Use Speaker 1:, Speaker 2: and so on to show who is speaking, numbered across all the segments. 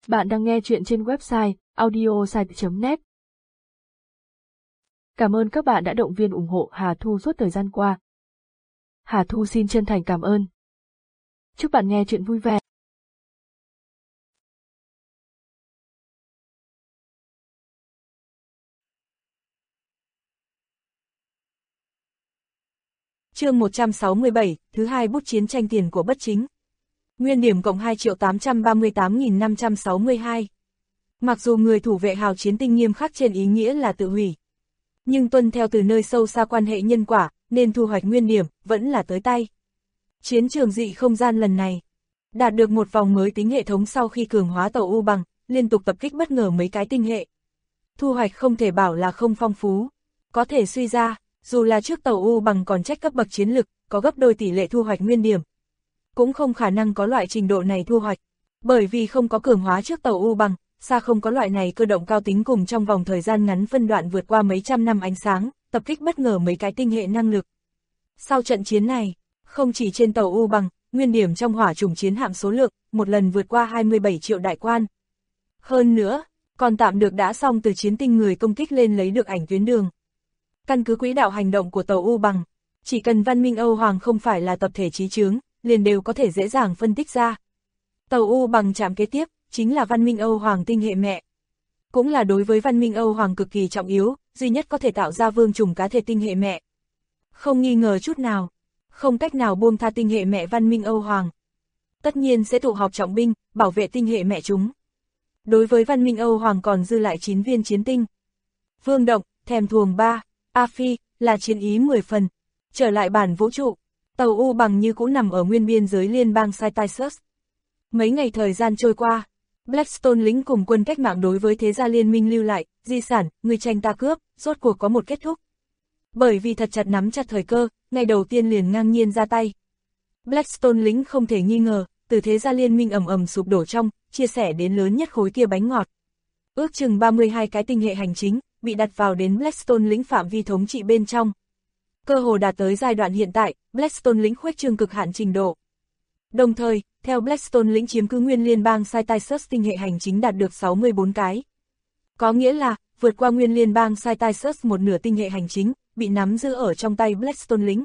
Speaker 1: Bạn đang nghe chuyện trên website audiosite.net. Cảm ơn các bạn đã động viên ủng hộ Hà Thu suốt thời gian qua. Hà Thu xin chân thành cảm ơn. Chúc bạn nghe chuyện vui vẻ.
Speaker 2: Chương 167, thứ hai bút chiến tranh tiền của bất chính. Nguyên điểm cộng 2.838.562. Mặc dù người thủ vệ hào chiến tinh nghiêm khắc trên ý nghĩa là tự hủy, nhưng tuân theo từ nơi sâu xa quan hệ nhân quả, nên thu hoạch nguyên điểm vẫn là tới tay. Chiến trường dị không gian lần này đạt được một vòng mới tính hệ thống sau khi cường hóa tàu U bằng, liên tục tập kích bất ngờ mấy cái tinh hệ. Thu hoạch không thể bảo là không phong phú, có thể suy ra, dù là trước tàu U bằng còn trách cấp bậc chiến lực, có gấp đôi tỷ lệ thu hoạch nguyên điểm, cũng không khả năng có loại trình độ này thu hoạch, bởi vì không có cường hóa trước tàu U bằng, xa không có loại này cơ động cao tính cùng trong vòng thời gian ngắn phân đoạn vượt qua mấy trăm năm ánh sáng, tập kích bất ngờ mấy cái tinh hệ năng lực. Sau trận chiến này, không chỉ trên tàu U bằng, nguyên điểm trong hỏa chủng chiến hạm số lượng, một lần vượt qua 27 triệu đại quan. Hơn nữa, còn tạm được đã xong từ chiến tinh người công kích lên lấy được ảnh tuyến đường. Căn cứ quỹ đạo hành động của tàu U bằng, chỉ cần văn minh Âu Hoàng không phải là tập thể chí chướng, liền đều có thể dễ dàng phân tích ra. Tàu U bằng chạm kế tiếp, chính là văn minh Âu Hoàng tinh hệ mẹ. Cũng là đối với văn minh Âu Hoàng cực kỳ trọng yếu, duy nhất có thể tạo ra vương trùng cá thể tinh hệ mẹ. Không nghi ngờ chút nào, không cách nào buông tha tinh hệ mẹ văn minh Âu Hoàng. Tất nhiên sẽ tụ họp trọng binh, bảo vệ tinh hệ mẹ chúng. Đối với văn minh Âu Hoàng còn dư lại 9 viên chiến tinh. Vương Động, Thèm Thuồng 3, A Phi, là chiến ý 10 phần. Trở lại bản vũ trụ, tàu U bằng như cũ nằm ở nguyên biên giới liên bang Cytisus. Mấy ngày thời gian trôi qua, Blackstone lính cùng quân cách mạng đối với thế gia liên minh lưu lại, di sản, người tranh ta cướp, rốt cuộc có một kết thúc. Bởi vì thật chặt nắm chặt thời cơ, ngày đầu tiên liền ngang nhiên ra tay. Blackstone lính không thể nghi ngờ, từ thế gia liên minh ầm ầm sụp đổ trong, chia sẻ đến lớn nhất khối kia bánh ngọt. Ước chừng 32 cái tinh hệ hành chính, bị đặt vào đến Blackstone lính phạm vi thống trị bên trong. Cơ hồ đạt tới giai đoạn hiện tại, Blackstone lính khuếch trương cực hạn trình độ. Đồng thời, theo Blackstone lính chiếm cứ nguyên liên bang Cytisus tinh hệ hành chính đạt được 64 cái. Có nghĩa là, vượt qua nguyên liên bang Cytisus một nửa tinh hệ hành chính, bị nắm giữ ở trong tay Blackstone lính.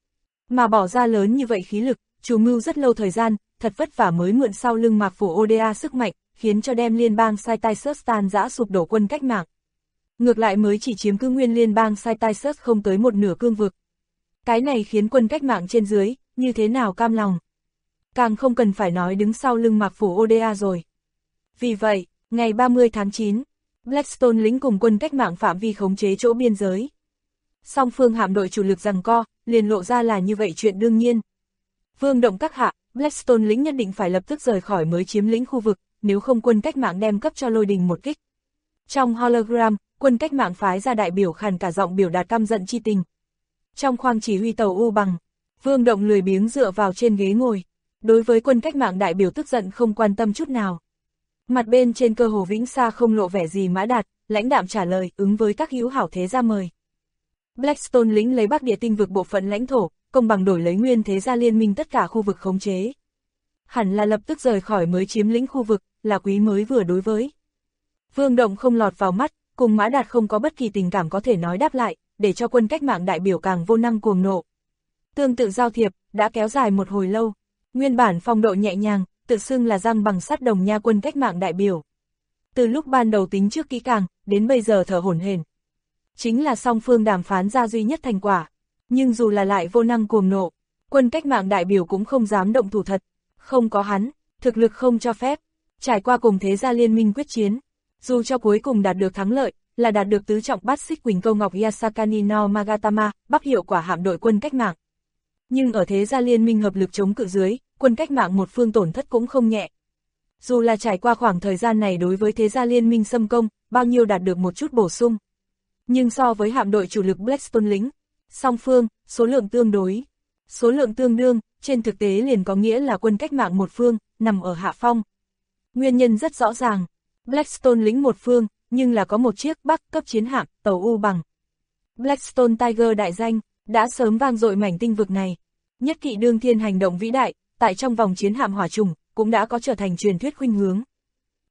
Speaker 2: Mà bỏ ra lớn như vậy khí lực, chủ mưu rất lâu thời gian, thật vất vả mới mượn sau lưng mạc phủ Oda sức mạnh, khiến cho đem liên bang Cytisus tan rã sụp đổ quân cách mạng. Ngược lại mới chỉ chiếm cứ nguyên liên bang Cytisus không tới một nửa cương vực. Cái này khiến quân cách mạng trên dưới, như thế nào cam lòng. Càng không cần phải nói đứng sau lưng mạc phủ Oda rồi. Vì vậy, ngày 30 tháng 9, Blackstone lính cùng quân cách mạng phạm vi khống chế chỗ biên giới. Song phương hạm đội chủ lực giằng co, liền lộ ra là như vậy chuyện đương nhiên. Vương Động các hạ, Blackstone lính nhất định phải lập tức rời khỏi mới chiếm lĩnh khu vực, nếu không quân cách mạng đem cấp cho Lôi Đình một kích. Trong hologram, quân cách mạng phái ra đại biểu khàn cả giọng biểu đạt căm giận chi tình. Trong khoang chỉ huy tàu U bằng, Vương Động lười biếng dựa vào trên ghế ngồi. Đối với quân cách mạng đại biểu tức giận không quan tâm chút nào. Mặt bên trên cơ hồ vĩnh xa không lộ vẻ gì Mã Đạt, lãnh đạm trả lời ứng với các hữu hảo thế gia mời. Blackstone lính lấy Bắc Địa tinh vực bộ phận lãnh thổ, công bằng đổi lấy nguyên thế gia liên minh tất cả khu vực khống chế. Hẳn là lập tức rời khỏi mới chiếm lĩnh khu vực, là quý mới vừa đối với. Vương Động không lọt vào mắt, cùng Mã Đạt không có bất kỳ tình cảm có thể nói đáp lại, để cho quân cách mạng đại biểu càng vô năng cuồng nộ. Tương tự giao thiệp, đã kéo dài một hồi lâu. Nguyên bản phong độ nhẹ nhàng, tự xưng là răng bằng sắt đồng nha quân cách mạng đại biểu. Từ lúc ban đầu tính trước kỹ càng, đến bây giờ thở hổn hển. Chính là song phương đàm phán ra duy nhất thành quả. Nhưng dù là lại vô năng cuồng nộ, quân cách mạng đại biểu cũng không dám động thủ thật. Không có hắn, thực lực không cho phép. Trải qua cùng thế gia liên minh quyết chiến, dù cho cuối cùng đạt được thắng lợi, là đạt được tứ trọng bát xích Quỳnh Câu Ngọc Yasakani no Magatama, bắc hiệu quả hạm đội quân cách mạng. Nhưng ở thế gia liên minh hợp lực chống cự dưới, quân cách mạng một phương tổn thất cũng không nhẹ. Dù là trải qua khoảng thời gian này đối với thế gia liên minh xâm công, bao nhiêu đạt được một chút bổ sung. Nhưng so với hạm đội chủ lực Blackstone lính, song phương, số lượng tương đối. Số lượng tương đương, trên thực tế liền có nghĩa là quân cách mạng một phương, nằm ở hạ phong. Nguyên nhân rất rõ ràng, Blackstone lính một phương, nhưng là có một chiếc Bắc cấp chiến hạm, tàu U bằng. Blackstone Tiger đại danh, đã sớm vang dội mảnh tinh vực này. Nhất kỵ đương thiên hành động vĩ đại, tại trong vòng chiến hạm hỏa trùng, cũng đã có trở thành truyền thuyết khuynh hướng.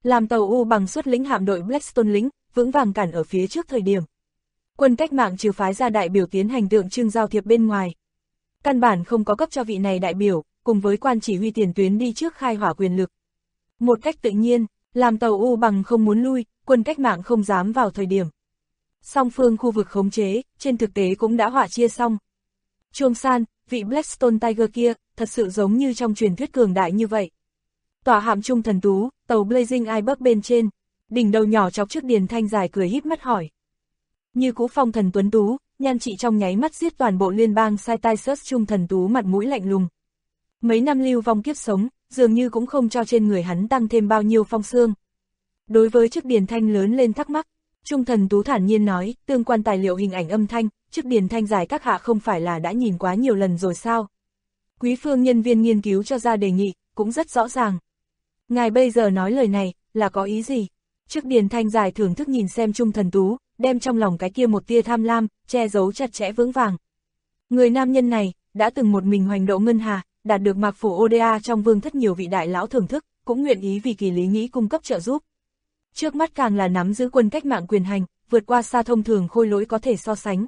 Speaker 2: làm tàu U bằng xuất lĩnh hạm đội Blackstone lính, vững vàng cản ở phía trước thời điểm. Quân cách mạng trừ phái ra đại biểu tiến hành tượng trưng giao thiệp bên ngoài. Căn bản không có cấp cho vị này đại biểu, cùng với quan chỉ huy tiền tuyến đi trước khai hỏa quyền lực. Một cách tự nhiên, làm tàu U bằng không muốn lui, quân cách mạng không dám vào thời điểm. Song phương khu vực khống chế, trên thực tế cũng đã họa chia xong. Chuông San, vị Blackstone Tiger kia, thật sự giống như trong truyền thuyết cường đại như vậy. Tòa hạm trung thần tú, tàu Blazing Iceberg bên trên, đỉnh đầu nhỏ chọc trước Điền Thanh dài cười híp mắt hỏi. Như cũ phong thần tuấn tú, nhan trị trong nháy mắt giết toàn bộ liên bang Cyrus trung thần tú mặt mũi lạnh lùng. Mấy năm lưu vong kiếp sống, dường như cũng không cho trên người hắn tăng thêm bao nhiêu phong xương. Đối với chức Điền Thanh lớn lên thắc mắc, trung thần tú thản nhiên nói, tương quan tài liệu hình ảnh âm thanh, chức Điền Thanh giải các hạ không phải là đã nhìn quá nhiều lần rồi sao? Quý phương nhân viên nghiên cứu cho ra đề nghị, cũng rất rõ ràng. Ngài bây giờ nói lời này, là có ý gì? Chức Điền Thanh dài thưởng thức nhìn xem trung thần tú, đem trong lòng cái kia một tia tham lam, che giấu chặt chẽ vững vàng. Người nam nhân này, đã từng một mình hoành độ ngân hà, đạt được mạc phủ Oda trong vương thất nhiều vị đại lão thưởng thức, cũng nguyện ý vì kỳ lý nghĩ cung cấp trợ giúp. Trước mắt càng là nắm giữ quân cách mạng quyền hành, vượt qua xa thông thường khôi lỗi có thể so sánh.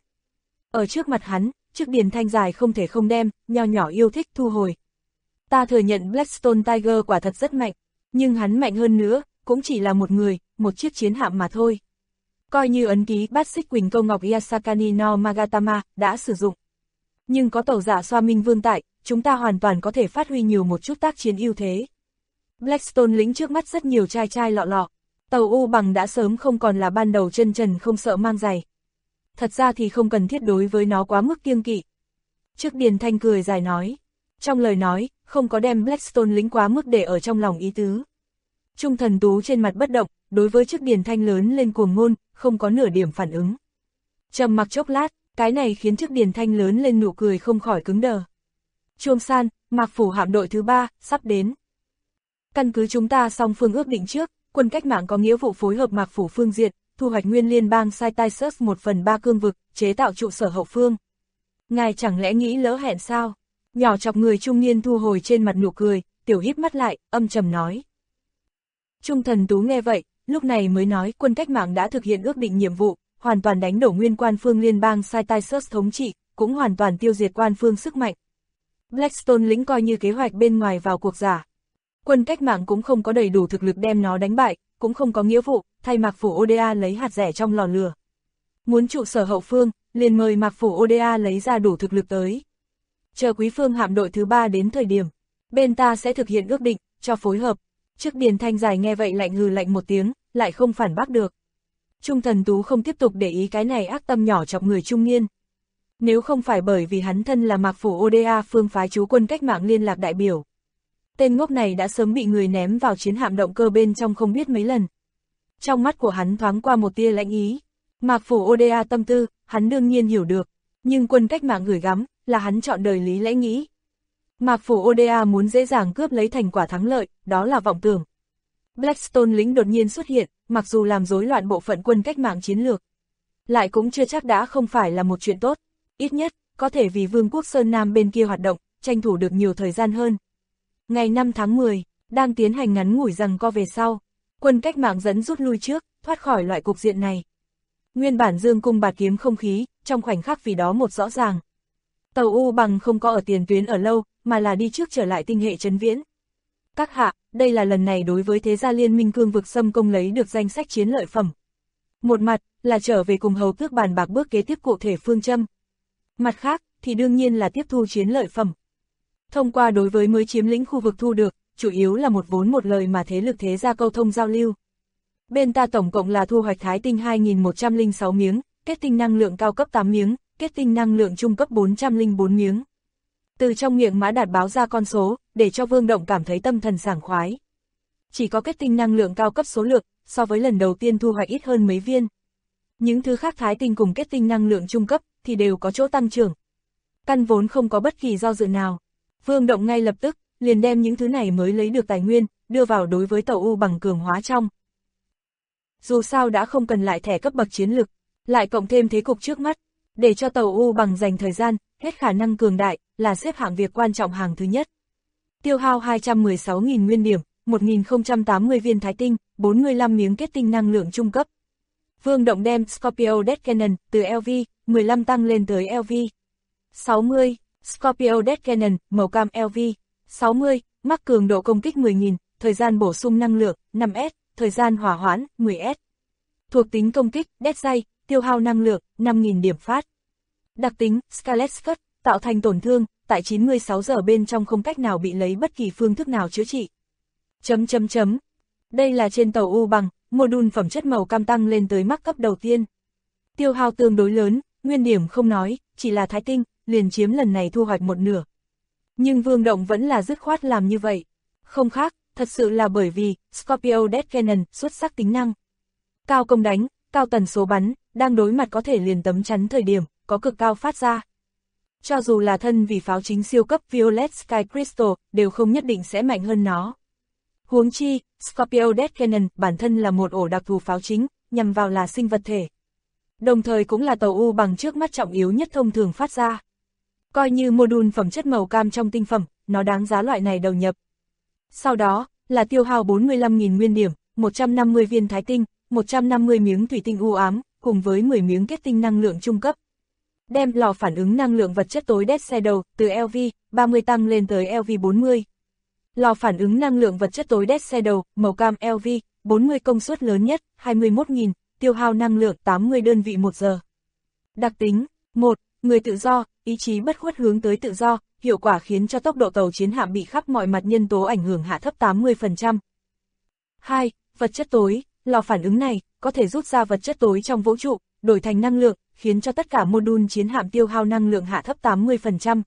Speaker 2: Ở trước mặt hắn, chức Điền Thanh dài không thể không đem, nho nhỏ yêu thích thu hồi. Ta thừa nhận Blackstone Tiger quả thật rất mạnh, nhưng hắn mạnh hơn nữa, cũng chỉ là một người, một chiếc chiến hạm mà thôi. Coi như ấn ký bát xích Quỳnh Câu Ngọc Yasakani no Magatama đã sử dụng. Nhưng có tàu giả xoa minh vương tại, chúng ta hoàn toàn có thể phát huy nhiều một chút tác chiến ưu thế. Blackstone lính trước mắt rất nhiều trai trai lọ lọ. Tàu U bằng đã sớm không còn là ban đầu chân trần không sợ mang giày. Thật ra thì không cần thiết đối với nó quá mức kiêng kỵ. Trước Điền Thanh cười dài nói. Trong lời nói, không có đem Blackstone lính quá mức để ở trong lòng ý tứ. Trung thần tú trên mặt bất động, đối với trước Điền Thanh lớn lên cuồng ngôn, không có nửa điểm phản ứng. Trầm mặc chốc lát, cái này khiến trước Điền Thanh lớn lên nụ cười không khỏi cứng đờ. Chuông San, mạc phủ hạm đội thứ 3, sắp đến. Căn cứ chúng ta song phương ước định trước, quân cách mạng có nghĩa vụ phối hợp mạc phủ phương diện, thu hoạch nguyên liên bang Cyrus 1/3 cương vực, chế tạo trụ sở hậu phương. Ngài chẳng lẽ nghĩ lỡ hẹn sao? Nhỏ chọc người trung niên thu hồi trên mặt nụ cười, tiểu híp mắt lại, âm trầm nói. Trung thần tú nghe vậy, lúc này mới nói quân cách mạng đã thực hiện ước định nhiệm vụ, hoàn toàn đánh đổ nguyên quan phương liên bang Cyrus thống trị, cũng hoàn toàn tiêu diệt quan phương sức mạnh. Blackstone lính coi như kế hoạch bên ngoài vào cuộc giả. Quân cách mạng cũng không có đầy đủ thực lực đem nó đánh bại, cũng không có nghĩa vụ, thay mạc phủ Oda lấy hạt rẻ trong lò lửa. Muốn trụ sở hậu phương, liền mời mạc phủ Oda lấy ra đủ thực lực tới. Chờ quý phương hạm đội thứ 3 đến thời điểm, bên ta sẽ thực hiện ước định, cho phối hợp. Trước Điền Thanh dài nghe vậy lạnh hừ lạnh một tiếng, lại không phản bác được. Trung thần tú không tiếp tục để ý cái này ác tâm nhỏ chọc người trung niên. Nếu không phải bởi vì hắn thân là mạc phủ Oda phương phái chú quân cách mạng liên lạc đại biểu. Tên ngốc này đã sớm bị người ném vào chiến hạm động cơ bên trong không biết mấy lần. Trong mắt của hắn thoáng qua một tia lãnh ý. Mạc phủ Oda tâm tư, hắn đương nhiên hiểu được. Nhưng quân cách mạng gửi gắm, là hắn chọn đời lý lẽ nghĩ. Mạc phủ Oda muốn dễ dàng cướp lấy thành quả thắng lợi, đó là vọng tưởng. Blackstone lính đột nhiên xuất hiện, mặc dù làm rối loạn bộ phận quân cách mạng chiến lược. Lại cũng chưa chắc đã không phải là một chuyện tốt. Ít nhất, có thể vì Vương quốc Sơn Nam bên kia hoạt động, tranh thủ được nhiều thời gian hơn. Ngày 5 tháng 10, đang tiến hành ngắn ngủi giằng co về sau, quân cách mạng dẫn rút lui trước, thoát khỏi loại cục diện này. Nguyên bản dương cung bạt kiếm không khí, trong khoảnh khắc vì đó một rõ ràng. Tàu U bằng không có ở tiền tuyến ở lâu, mà là đi trước trở lại tinh hệ trấn viễn. Các hạ, đây là lần này đối với thế gia liên minh cương vực xâm công lấy được danh sách chiến lợi phẩm. Một mặt, là trở về cùng hầu tước bàn bạc bước kế tiếp cụ thể phương châm. Mặt khác, thì đương nhiên là tiếp thu chiến lợi phẩm. Thông qua đối với mới chiếm lĩnh khu vực thu được, chủ yếu là một vốn một lời mà thế lực thế gia câu thông giao lưu. Bên ta tổng cộng là thu hoạch thái tinh 2106 miếng, kết tinh năng lượng cao cấp 8 miếng, kết tinh năng lượng trung cấp 404 miếng. Từ trong miệng Mã Đạt báo ra con số, để cho Vương Động cảm thấy tâm thần sảng khoái. Chỉ có kết tinh năng lượng cao cấp số lượng, so với lần đầu tiên thu hoạch ít hơn mấy viên. Những thứ khác thái tinh cùng kết tinh năng lượng trung cấp, thì đều có chỗ tăng trưởng. Căn vốn không có bất kỳ do dự nào. Vương Động ngay lập tức, liền đem những thứ này mới lấy được tài nguyên, đưa vào đối với tàu U bằng cường hóa trong. Dù sao đã không cần lại thẻ cấp bậc chiến lực, lại cộng thêm thế cục trước mắt, để cho tàu U bằng dành thời gian, hết khả năng cường đại, là xếp hạng việc quan trọng hàng thứ nhất. Tiêu hao 216.000 nguyên điểm, 1080 viên thái tinh, 45 miếng kết tinh năng lượng trung cấp. Vương Động đem Scorpio Death Cannon từ LV 15 tăng lên tới LV 60, Scorpio Death Cannon màu cam LV 60, mắc cường độ công kích 10.000, thời gian bổ sung năng lượng 5S, thời gian hỏa hoãn 10S. Thuộc tính công kích Death Ray, tiêu hao năng lượng 5.000 điểm phát. Đặc tính Scarlet Cut, tạo thành tổn thương, tại 96 giờ bên trong không cách nào bị lấy bất kỳ phương thức nào chữa trị. Đây là trên tàu U bằng, module phẩm chất màu cam tăng lên tới mắc cấp đầu tiên. Tiêu hao tương đối lớn, nguyên điểm không nói, chỉ là thái tinh, liền chiếm lần này thu hoạch một nửa. Nhưng Vương Động vẫn là dứt khoát làm như vậy. Không khác, thật sự là bởi vì Scorpio Death Cannon xuất sắc tính năng. Cao công đánh, cao tần số bắn, đang đối mặt có thể liền tấm chắn thời điểm, có cực cao phát ra. Cho dù là thân vì pháo chính siêu cấp Violet Sky Crystal, đều không nhất định sẽ mạnh hơn nó. Huống chi, Scorpio Death Cannon bản thân là một ổ đặc thù pháo chính, nhằm vào là sinh vật thể. Đồng thời cũng là tàu U bằng trước mắt trọng yếu nhất thông thường phát ra. Coi như module phẩm chất màu cam trong tinh phẩm, nó đáng giá loại này đầu nhập. Sau đó, là tiêu hao 45.000 nguyên điểm, 150 viên thái tinh, 150 miếng thủy tinh u ám, cùng với 10 miếng kết tinh năng lượng trung cấp. Đem lò phản ứng năng lượng vật chất tối Death Shadow từ LV 30 tăng lên tới LV 40. Lò phản ứng năng lượng vật chất tối Death Shadow màu cam LV 40 công suất lớn nhất 21.000, tiêu hao năng lượng 80 đơn vị 1 giờ. Đặc tính 1. Người tự do, ý chí bất khuất hướng tới tự do, hiệu quả khiến cho tốc độ tàu chiến hạm bị khắp mọi mặt nhân tố ảnh hưởng hạ thấp 80%. 2. Vật chất tối, lò phản ứng này có thể rút ra vật chất tối trong vũ trụ, đổi thành năng lượng, khiến cho tất cả module chiến hạm tiêu hao năng lượng hạ thấp 80%.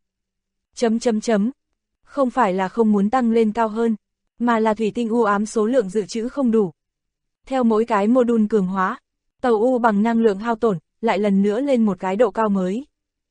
Speaker 2: Không phải là không muốn tăng lên cao hơn, mà là thủy tinh u ám số lượng dự trữ không đủ. Theo mỗi cái module cường hóa, tàu U bằng năng lượng hao tổn, lại lần nữa lên một cái độ cao mới.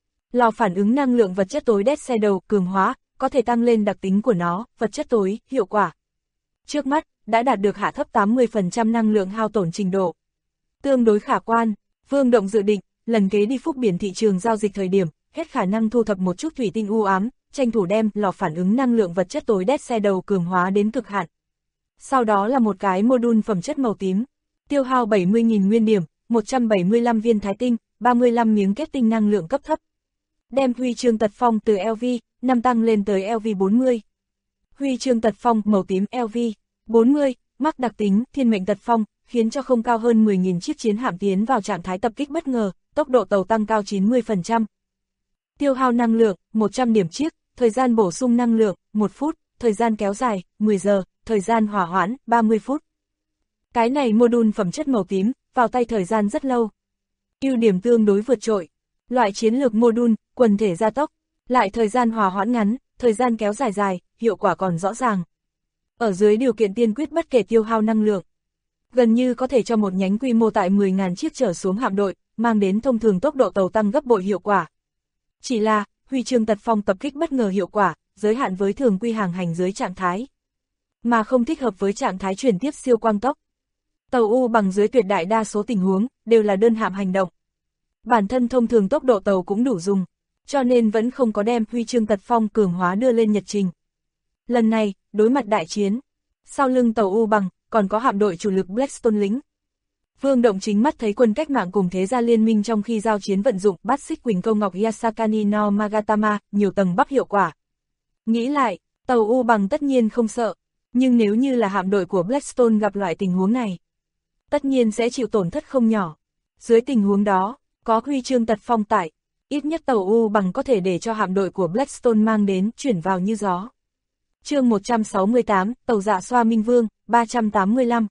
Speaker 2: Lò phản ứng năng lượng vật chất tối Death Shadow cường hóa, có thể tăng lên đặc tính của nó, vật chất tối, hiệu quả. Trước mắt, đã đạt được hạ thấp 80% năng lượng hao tổn trình độ. Tương đối khả quan, Vương Động dự định, lần kế đi Phúc Biển thị trường giao dịch thời điểm, hết khả năng thu thập một chút thủy tinh u ám, tranh thủ đem lò phản ứng năng lượng vật chất tối Death Shadow cường hóa đến cực hạn. Sau đó là một cái module phẩm chất màu tím, tiêu hao 70.000 nguyên điểm, 175 viên thái tinh, 35 miếng kết tinh năng lượng cấp thấp. Đem huy chương tật phong từ LV 5 tăng lên tới LV 40. Huy chương tật phong màu tím LV 40, mắc đặc tính thiên mệnh tật phong, khiến cho không cao hơn 10.000 chiếc chiến hạm tiến vào trạng thái tập kích bất ngờ, tốc độ tàu tăng cao 90%. Tiêu hao năng lượng 100 điểm chiếc, thời gian bổ sung năng lượng 1 phút, thời gian kéo dài 10 giờ, thời gian hỏa hoãn 30 phút. Cái này module phẩm chất màu tím, vào tay thời gian rất lâu. Ưu điểm tương đối vượt trội. Loại chiến lược module, quần thể gia tốc, lại thời gian hỏa hoãn ngắn, thời gian kéo dài dài, hiệu quả còn rõ ràng. Ở dưới điều kiện tiên quyết bất kể tiêu hao năng lượng, gần như có thể cho một nhánh quy mô tại 10.000 chiếc trở xuống hạm đội, mang đến thông thường tốc độ tàu tăng gấp bội hiệu quả. Chỉ là, huy chương tật phong tập kích bất ngờ hiệu quả, giới hạn với thường quy hàng hành dưới trạng thái, mà không thích hợp với trạng thái chuyển tiếp siêu quang tốc. Tàu U bằng dưới tuyệt đại đa số tình huống, đều là đơn hạm hành động. Bản thân thông thường tốc độ tàu cũng đủ dùng, cho nên vẫn không có đem huy chương tật phong cường hóa đưa lên nhật trình. Lần này, đối mặt đại chiến, sau lưng tàu U bằng, còn có hạm đội chủ lực Blackstone lính. Vương Động chính mắt thấy quân cách mạng cùng thế gia liên minh trong khi giao chiến vận dụng bát xích Quỳnh Câu Ngọc Yasakani no Magatama, nhiều tầng bắp hiệu quả. Nghĩ lại, tàu U bằng tất nhiên không sợ, nhưng nếu như là hạm đội của Blackstone gặp loại tình huống này, tất nhiên sẽ chịu tổn thất không nhỏ. Dưới tình huống đó, có huy chương tật phong tại, ít nhất tàu U bằng có thể để cho hạm đội của Blackstone mang đến, chuyển vào như gió. Chương 168, tàu dạ xoa Minh Vương, 385.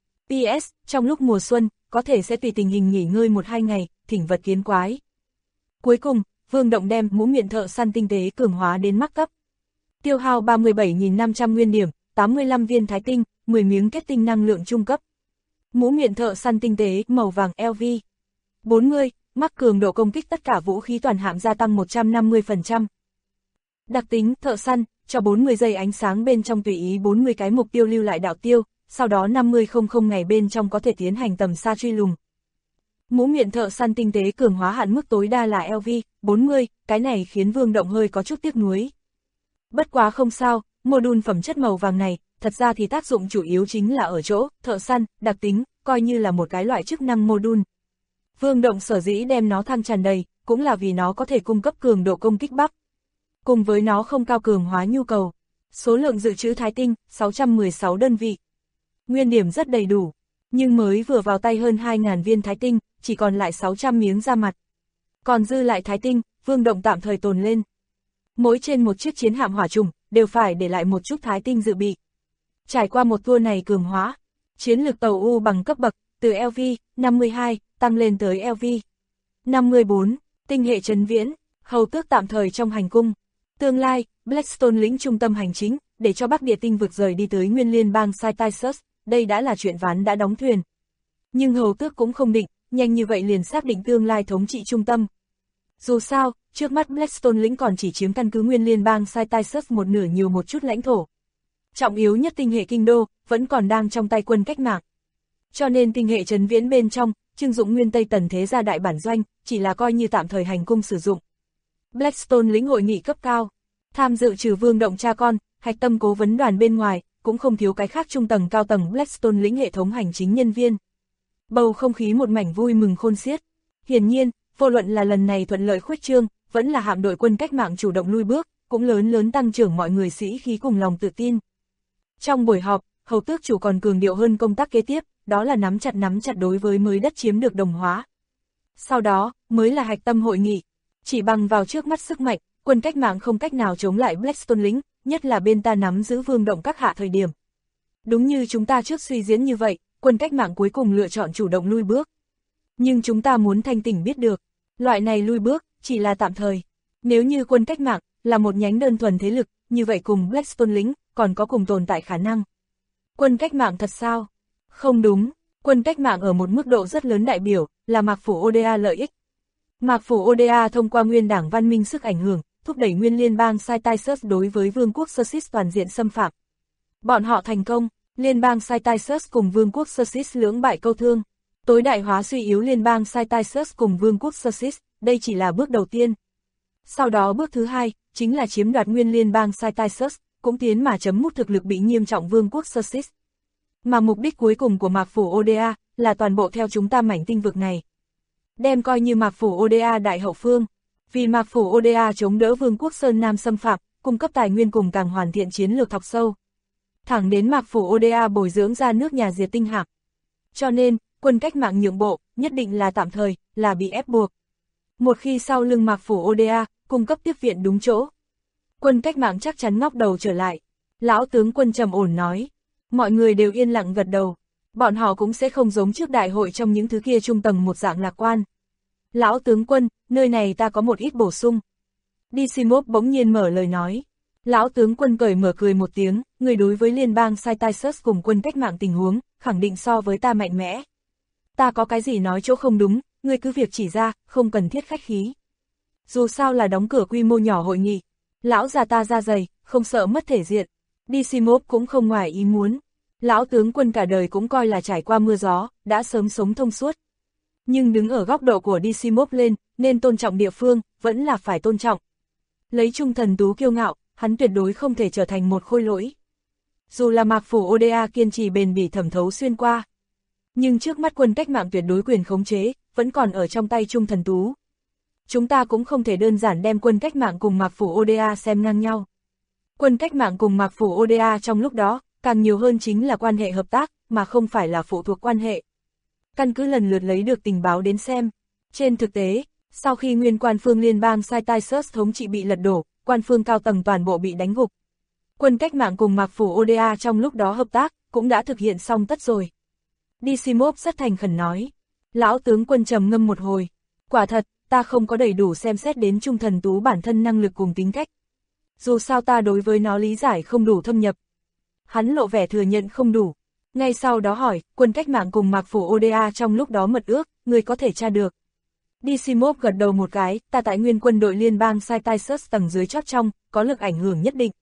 Speaker 2: PS, trong lúc mùa xuân, có thể sẽ tùy tình hình nghỉ ngơi 1-2 ngày, thỉnh vật kiến quái. Cuối cùng, Vương Động đem mũ miệng thợ săn tinh tế cường hóa đến mắc cấp. Tiêu hao 37.500 nguyên điểm, 85 viên thái tinh, 10 miếng kết tinh năng lượng trung cấp. Mũ miệng thợ săn tinh tế màu vàng LV 40, mắc cường độ công kích tất cả vũ khí toàn hạm gia tăng 150%. Đặc tính thợ săn, cho 40 giây ánh sáng bên trong tùy ý 40 cái mục tiêu lưu lại đạo tiêu, sau đó 50-00 ngày bên trong có thể tiến hành tầm xa truy lùng. Mũ miệng thợ săn tinh tế cường hóa hạn mức tối đa là LV 40, cái này khiến Vương Động hơi có chút tiếc nuối. Bất quá không sao, module phẩm chất màu vàng này, thật ra thì tác dụng chủ yếu chính là ở chỗ, thợ săn, đặc tính, coi như là một cái loại chức năng module. Vương động sở dĩ đem nó thăng tràn đầy, cũng là vì nó có thể cung cấp cường độ công kích bắp. Cùng với nó không cao cường hóa nhu cầu. Số lượng dự trữ thái tinh, 616 đơn vị. Nguyên điểm rất đầy đủ, nhưng mới vừa vào tay hơn 2.000 viên thái tinh, chỉ còn lại 600 miếng da mặt. Còn dư lại thái tinh, Vương động tạm thời tồn lên. Mỗi trên một chiếc chiến hạm hỏa trùng, đều phải để lại một chút thái tinh dự bị. Trải qua một tour này cường hóa, chiến lược tàu U bằng cấp bậc, từ LV 52, tăng lên tới LV 54, tinh hệ trấn viễn, hầu tước tạm thời trong hành cung. Tương lai, Blackstone lĩnh trung tâm hành chính, để cho Bắc Địa tinh vực rời đi tới nguyên liên bang Cytisus, đây đã là chuyện ván đã đóng thuyền. Nhưng hầu tước cũng không định, nhanh như vậy liền xác định tương lai thống trị trung tâm. Dù sao, trước mắt Blackstone lĩnh còn chỉ chiếm căn cứ nguyên liên bang Cytisus một nửa nhiều một chút lãnh thổ. Trọng yếu nhất tinh hệ kinh đô, vẫn còn đang trong tay quân cách mạng. Cho nên tinh hệ trấn viễn bên trong, trưng dụng nguyên Tây Tần thế gia đại bản doanh, chỉ là coi như tạm thời hành cung sử dụng. Blackstone lĩnh hội nghị cấp cao, tham dự trừ Vương động cha con, hạch tâm cố vấn đoàn bên ngoài, cũng không thiếu cái khác trung tầng cao tầng Blackstone lĩnh hệ thống hành chính nhân viên. Bầu không khí một mảnh vui mừng khôn xiết. Hiển nhiên, vô luận là lần này thuận lợi khuếch trương, vẫn là hạm đội quân cách mạng chủ động lui bước, cũng lớn tăng trưởng mọi người sĩ khí cùng lòng tự tin. Trong buổi họp, hầu tước chủ còn cường điệu hơn công tác kế tiếp, đó là nắm chặt đối với mới đất chiếm được đồng hóa. Sau đó, mới là hạch tâm hội nghị. Chỉ bằng vào trước mắt sức mạnh, quân cách mạng không cách nào chống lại Blackstone lĩnh, nhất là bên ta nắm giữ Vương động các hạ thời điểm. Đúng như chúng ta trước suy diễn như vậy, quân cách mạng cuối cùng lựa chọn chủ động lui bước. Nhưng chúng ta muốn thanh tỉnh biết được, loại này lui bước, chỉ là tạm thời. Nếu như quân cách mạng, là một nhánh đơn thuần thế lực, như vậy cùng Blackstone lĩnh, còn có cùng tồn tại khả năng. Quân cách mạng thật sao? Không đúng, quân cách mạng ở một mức độ rất lớn đại biểu, là Mạc Phủ Oda lợi ích. Mạc Phủ Oda thông qua nguyên đảng văn minh sức ảnh hưởng, thúc đẩy nguyên liên bang Cytisus đối với vương quốc Sussex toàn diện xâm phạm. Bọn họ thành công, liên bang Cytisus cùng vương quốc Sussex lưỡng bại câu thương. Tối đại hóa suy yếu liên bang Cytisus cùng vương quốc Sussex, đây chỉ là bước đầu tiên. Sau đó bước thứ hai, chính là chiếm đoạt nguyên liên bang Cytisus, cũng tiến mà chấm mút thực lực bị nghiêm trọng vương quốc Sussex. Mà mục đích cuối cùng của Mạc Phủ Oda, là toàn bộ theo chúng ta mảnh tinh vực này. Đem coi như Mạc Phủ Oda đại hậu phương, vì Mạc Phủ Oda chống đỡ vương quốc Sơn Nam xâm phạm, cung cấp tài nguyên cùng càng hoàn thiện chiến lược thọc sâu. Thẳng đến Mạc Phủ Oda bồi dưỡng ra nước nhà diệt tinh hạm. Cho nên, quân cách mạng nhượng bộ, nhất định là tạm thời, là bị ép buộc. Một khi sau lưng Mạc Phủ Oda, cung cấp tiếp viện đúng chỗ, quân cách mạng chắc chắn ngóc đầu trở lại. Lão tướng quân trầm ổn nói. Mọi người đều yên lặng gật đầu. Bọn họ cũng sẽ không giống trước đại hội trong những thứ kia trung tầng một dạng lạc quan. Lão tướng quân, nơi này ta có một ít bổ sung. Dysimov bỗng nhiên mở lời nói. Lão tướng quân cởi mở cười một tiếng, người đối với liên bang Cytisus cùng quân cách mạng tình huống, khẳng định so với ta mạnh mẽ. Ta có cái gì nói chỗ không đúng, người cứ việc chỉ ra, không cần thiết khách khí. Dù sao là đóng cửa quy mô nhỏ hội nghị. Lão già ta da dày, không sợ mất thể diện. Dysimov cũng không ngoài ý muốn. Lão tướng quân cả đời cũng coi là trải qua mưa gió, đã sớm sống thông suốt. Nhưng đứng ở góc độ của Dysimov lên, nên tôn trọng địa phương, vẫn là phải tôn trọng. Lấy trung thần tú kiêu ngạo, hắn tuyệt đối không thể trở thành một khôi lỗi. Dù là Mạc Phủ Oda kiên trì bền bỉ thẩm thấu xuyên qua. Nhưng trước mắt quân cách mạng tuyệt đối quyền khống chế, vẫn còn ở trong tay trung thần tú. Chúng ta cũng không thể đơn giản đem quân cách mạng cùng Mạc Phủ Oda xem ngang nhau. Quân cách mạng cùng Mạc Phủ Oda trong lúc đó, càng nhiều hơn chính là quan hệ hợp tác, mà không phải là phụ thuộc quan hệ. Căn cứ lần lượt lấy được tình báo đến xem. Trên thực tế, sau khi nguyên quan phương liên bang Cytisus thống trị bị lật đổ, quan phương cao tầng toàn bộ bị đánh gục. Quân cách mạng cùng Mạc Phủ Oda trong lúc đó hợp tác, cũng đã thực hiện xong tất rồi. Dysimov rất thành khẩn nói. Lão tướng quân trầm ngâm một hồi. Quả thật, ta không có đầy đủ xem xét đến trung thần tú bản thân năng lực cùng tính cách. Dù sao ta đối với nó lý giải không đủ thâm nhập. Hắn lộ vẻ thừa nhận không đủ. Ngay sau đó hỏi, quân cách mạng cùng Mạc Phủ Oda trong lúc đó mật ước, người có thể tra được. Dysimov gật đầu một cái, ta tại nguyên quân đội liên bang Cytisus tầng dưới chót trong, có lực ảnh hưởng nhất định.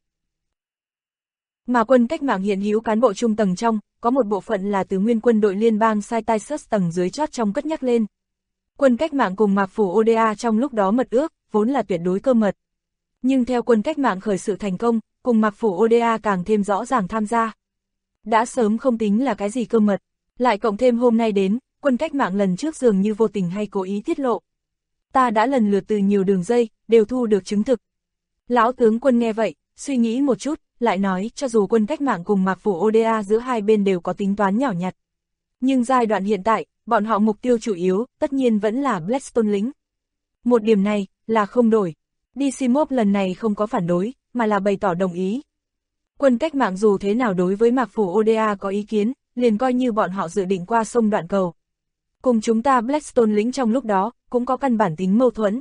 Speaker 2: Mà quân cách mạng hiện hữu cán bộ trung tầng trong, có một bộ phận là từ nguyên quân đội liên bang Cytisus tầng dưới chót trong cất nhắc lên. Quân cách mạng cùng Mạc Phủ Oda trong lúc đó mật ước, vốn là tuyệt đối cơ mật. Nhưng theo quân cách mạng khởi sự thành công, cùng Mạc Phủ Oda càng thêm rõ ràng tham gia. đã sớm không tính là cái gì cơ mật, lại cộng thêm hôm nay đến, quân cách mạng lần trước dường như vô tình hay cố ý tiết lộ. Ta đã lần lượt từ nhiều đường dây, đều thu được chứng thực. Lão tướng quân nghe vậy, suy nghĩ một chút, lại nói cho dù quân cách mạng cùng Mạc Phủ ODA giữa hai bên đều có tính toán nhỏ nhặt. Nhưng giai đoạn hiện tại, bọn họ mục tiêu chủ yếu, tất nhiên vẫn là Blackstone lính. Một điểm này, là không đổi. Diximov lần này không có phản đối, mà là bày tỏ đồng ý. Quân cách mạng dù thế nào đối với Mạc Phủ ODA có ý kiến, liền coi như bọn họ dự định qua sông đoạn cầu. Cùng chúng ta Blackstone lính trong lúc đó, cũng có căn bản tính mâu thuẫn.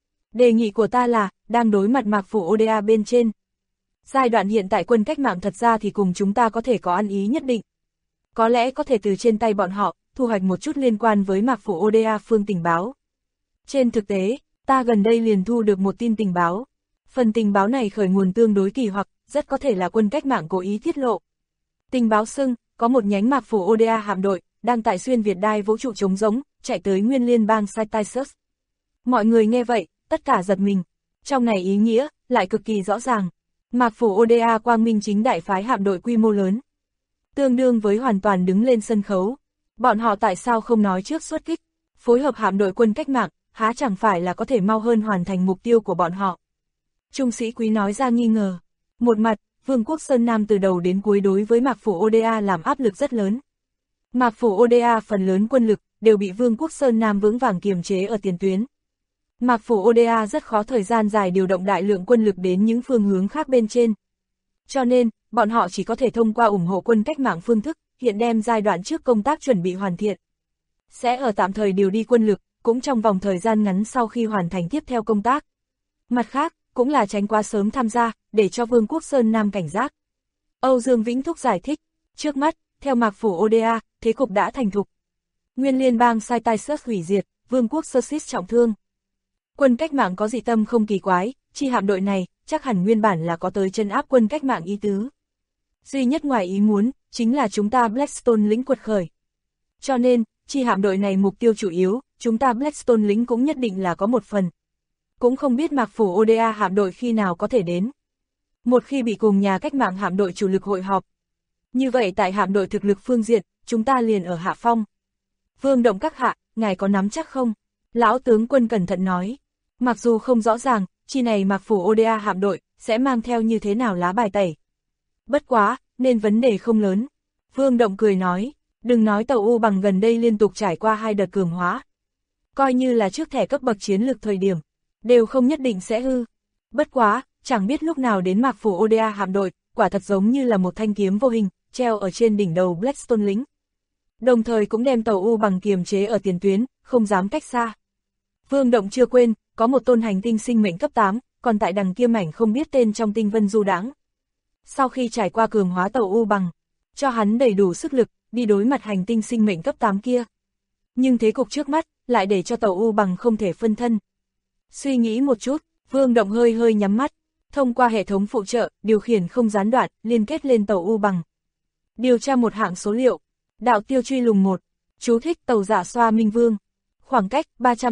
Speaker 2: Đề nghị của ta là, đang đối mặt Mạc Phủ ODA bên trên. Giai đoạn hiện tại quân cách mạng thật ra thì cùng chúng ta có thể có ăn ý nhất định. Có lẽ có thể từ trên tay bọn họ, thu hoạch một chút liên quan với Mạc Phủ ODA phương tình báo. Trên thực tế, ta gần đây liền thu được một tin tình báo. Phần tình báo này khởi nguồn tương đối kỳ hoặc, rất có thể là quân cách mạng cố ý tiết lộ. Tình báo xưng, có một nhánh Mạc Phủ ODA hạm đội, đang tại xuyên Việt đai vũ trụ trống rỗng, chạy tới nguyên liên bang Cytisus. Mọi người nghe vậy, tất cả giật mình. Trong này ý nghĩa, lại cực kỳ rõ ràng. Mạc Phủ ODA quang minh chính đại phái hạm đội quy mô lớn. Tương đương với hoàn toàn đứng lên sân khấu. Bọn họ tại sao không nói trước xuất kích? Phối hợp hạm đội quân cách mạng, há chẳng phải là có thể mau hơn hoàn thành mục tiêu của bọn họ. Trung sĩ Quý nói ra nghi ngờ. Một mặt, Vương quốc Sơn Nam từ đầu đến cuối đối với Mạc Phủ ODA làm áp lực rất lớn. Mạc Phủ ODA phần lớn quân lực, đều bị Vương quốc Sơn Nam vững vàng kiềm chế ở tiền tuyến. Mạc Phủ ODA rất khó thời gian dài điều động đại lượng quân lực đến những phương hướng khác bên trên. Cho nên, bọn họ chỉ có thể thông qua ủng hộ quân cách mạng phương thức, hiện đem giai đoạn trước công tác chuẩn bị hoàn thiện. Sẽ ở tạm thời điều đi quân lực, cũng trong vòng thời gian ngắn sau khi hoàn thành tiếp theo công tác. Mặt khác, cũng là tránh quá sớm tham gia, để cho Vương quốc Sơn Nam cảnh giác. Âu Dương Vĩnh Thúc giải thích, trước mắt, theo Mạc Phủ ODA, thế cục đã thành thục. Nguyên liên bang Cytisus hủy diệt, Vương quốc Sussex trọng thương. Quân cách mạng có dị tâm không kỳ quái, chi hạm đội này, chắc hẳn nguyên bản là có tới chân áp quân cách mạng ý tứ. Duy nhất ngoài ý muốn, chính là chúng ta Blackstone lính quật khởi. Cho nên, chi hạm đội này mục tiêu chủ yếu, chúng ta Blackstone lính cũng nhất định là có một phần. Cũng không biết Mạc Phủ ODA hạm đội khi nào có thể đến. Một khi bị cùng nhà cách mạng hạm đội chủ lực hội họp. Như vậy tại hạm đội thực lực phương diện, chúng ta liền ở hạ phong. Vương Động các hạ, ngài có nắm chắc không? Lão tướng quân cẩn thận nói. Mặc dù không rõ ràng, chi này Mạc Phủ ODA hạm đội, sẽ mang theo như thế nào lá bài tẩy. Bất quá, nên vấn đề không lớn. Vương Động cười nói, đừng nói tàu U bằng gần đây liên tục trải qua 2 đợt cường hóa. Coi như là trước thẻ cấp bậc chiến lược thời điểm, đều không nhất định sẽ hư. Bất quá, chẳng biết lúc nào đến Mạc Phủ ODA hạm đội, quả thật giống như là một thanh kiếm vô hình, treo ở trên đỉnh đầu Blackstone lính. Đồng thời cũng đem tàu U bằng kiềm chế ở tiền tuyến, không dám cách xa. Vương Động chưa quên, có một tôn hành tinh sinh mệnh cấp 8, còn tại đằng kia mảnh không biết tên trong tinh vân du đãng. Sau khi trải qua cường hóa tàu U bằng, cho hắn đầy đủ sức lực, đi đối mặt hành tinh sinh mệnh cấp 8 kia. Nhưng thế cục trước mắt, lại để cho tàu U bằng không thể phân thân. Suy nghĩ một chút, Vương Động hơi hơi nhắm mắt, thông qua hệ thống phụ trợ, điều khiển không gián đoạn, liên kết lên tàu U bằng. Điều tra một hạng số liệu, đạo tiêu truy lùng 1, chú thích tàu Dạ Xoa Minh Vương, khoảng cách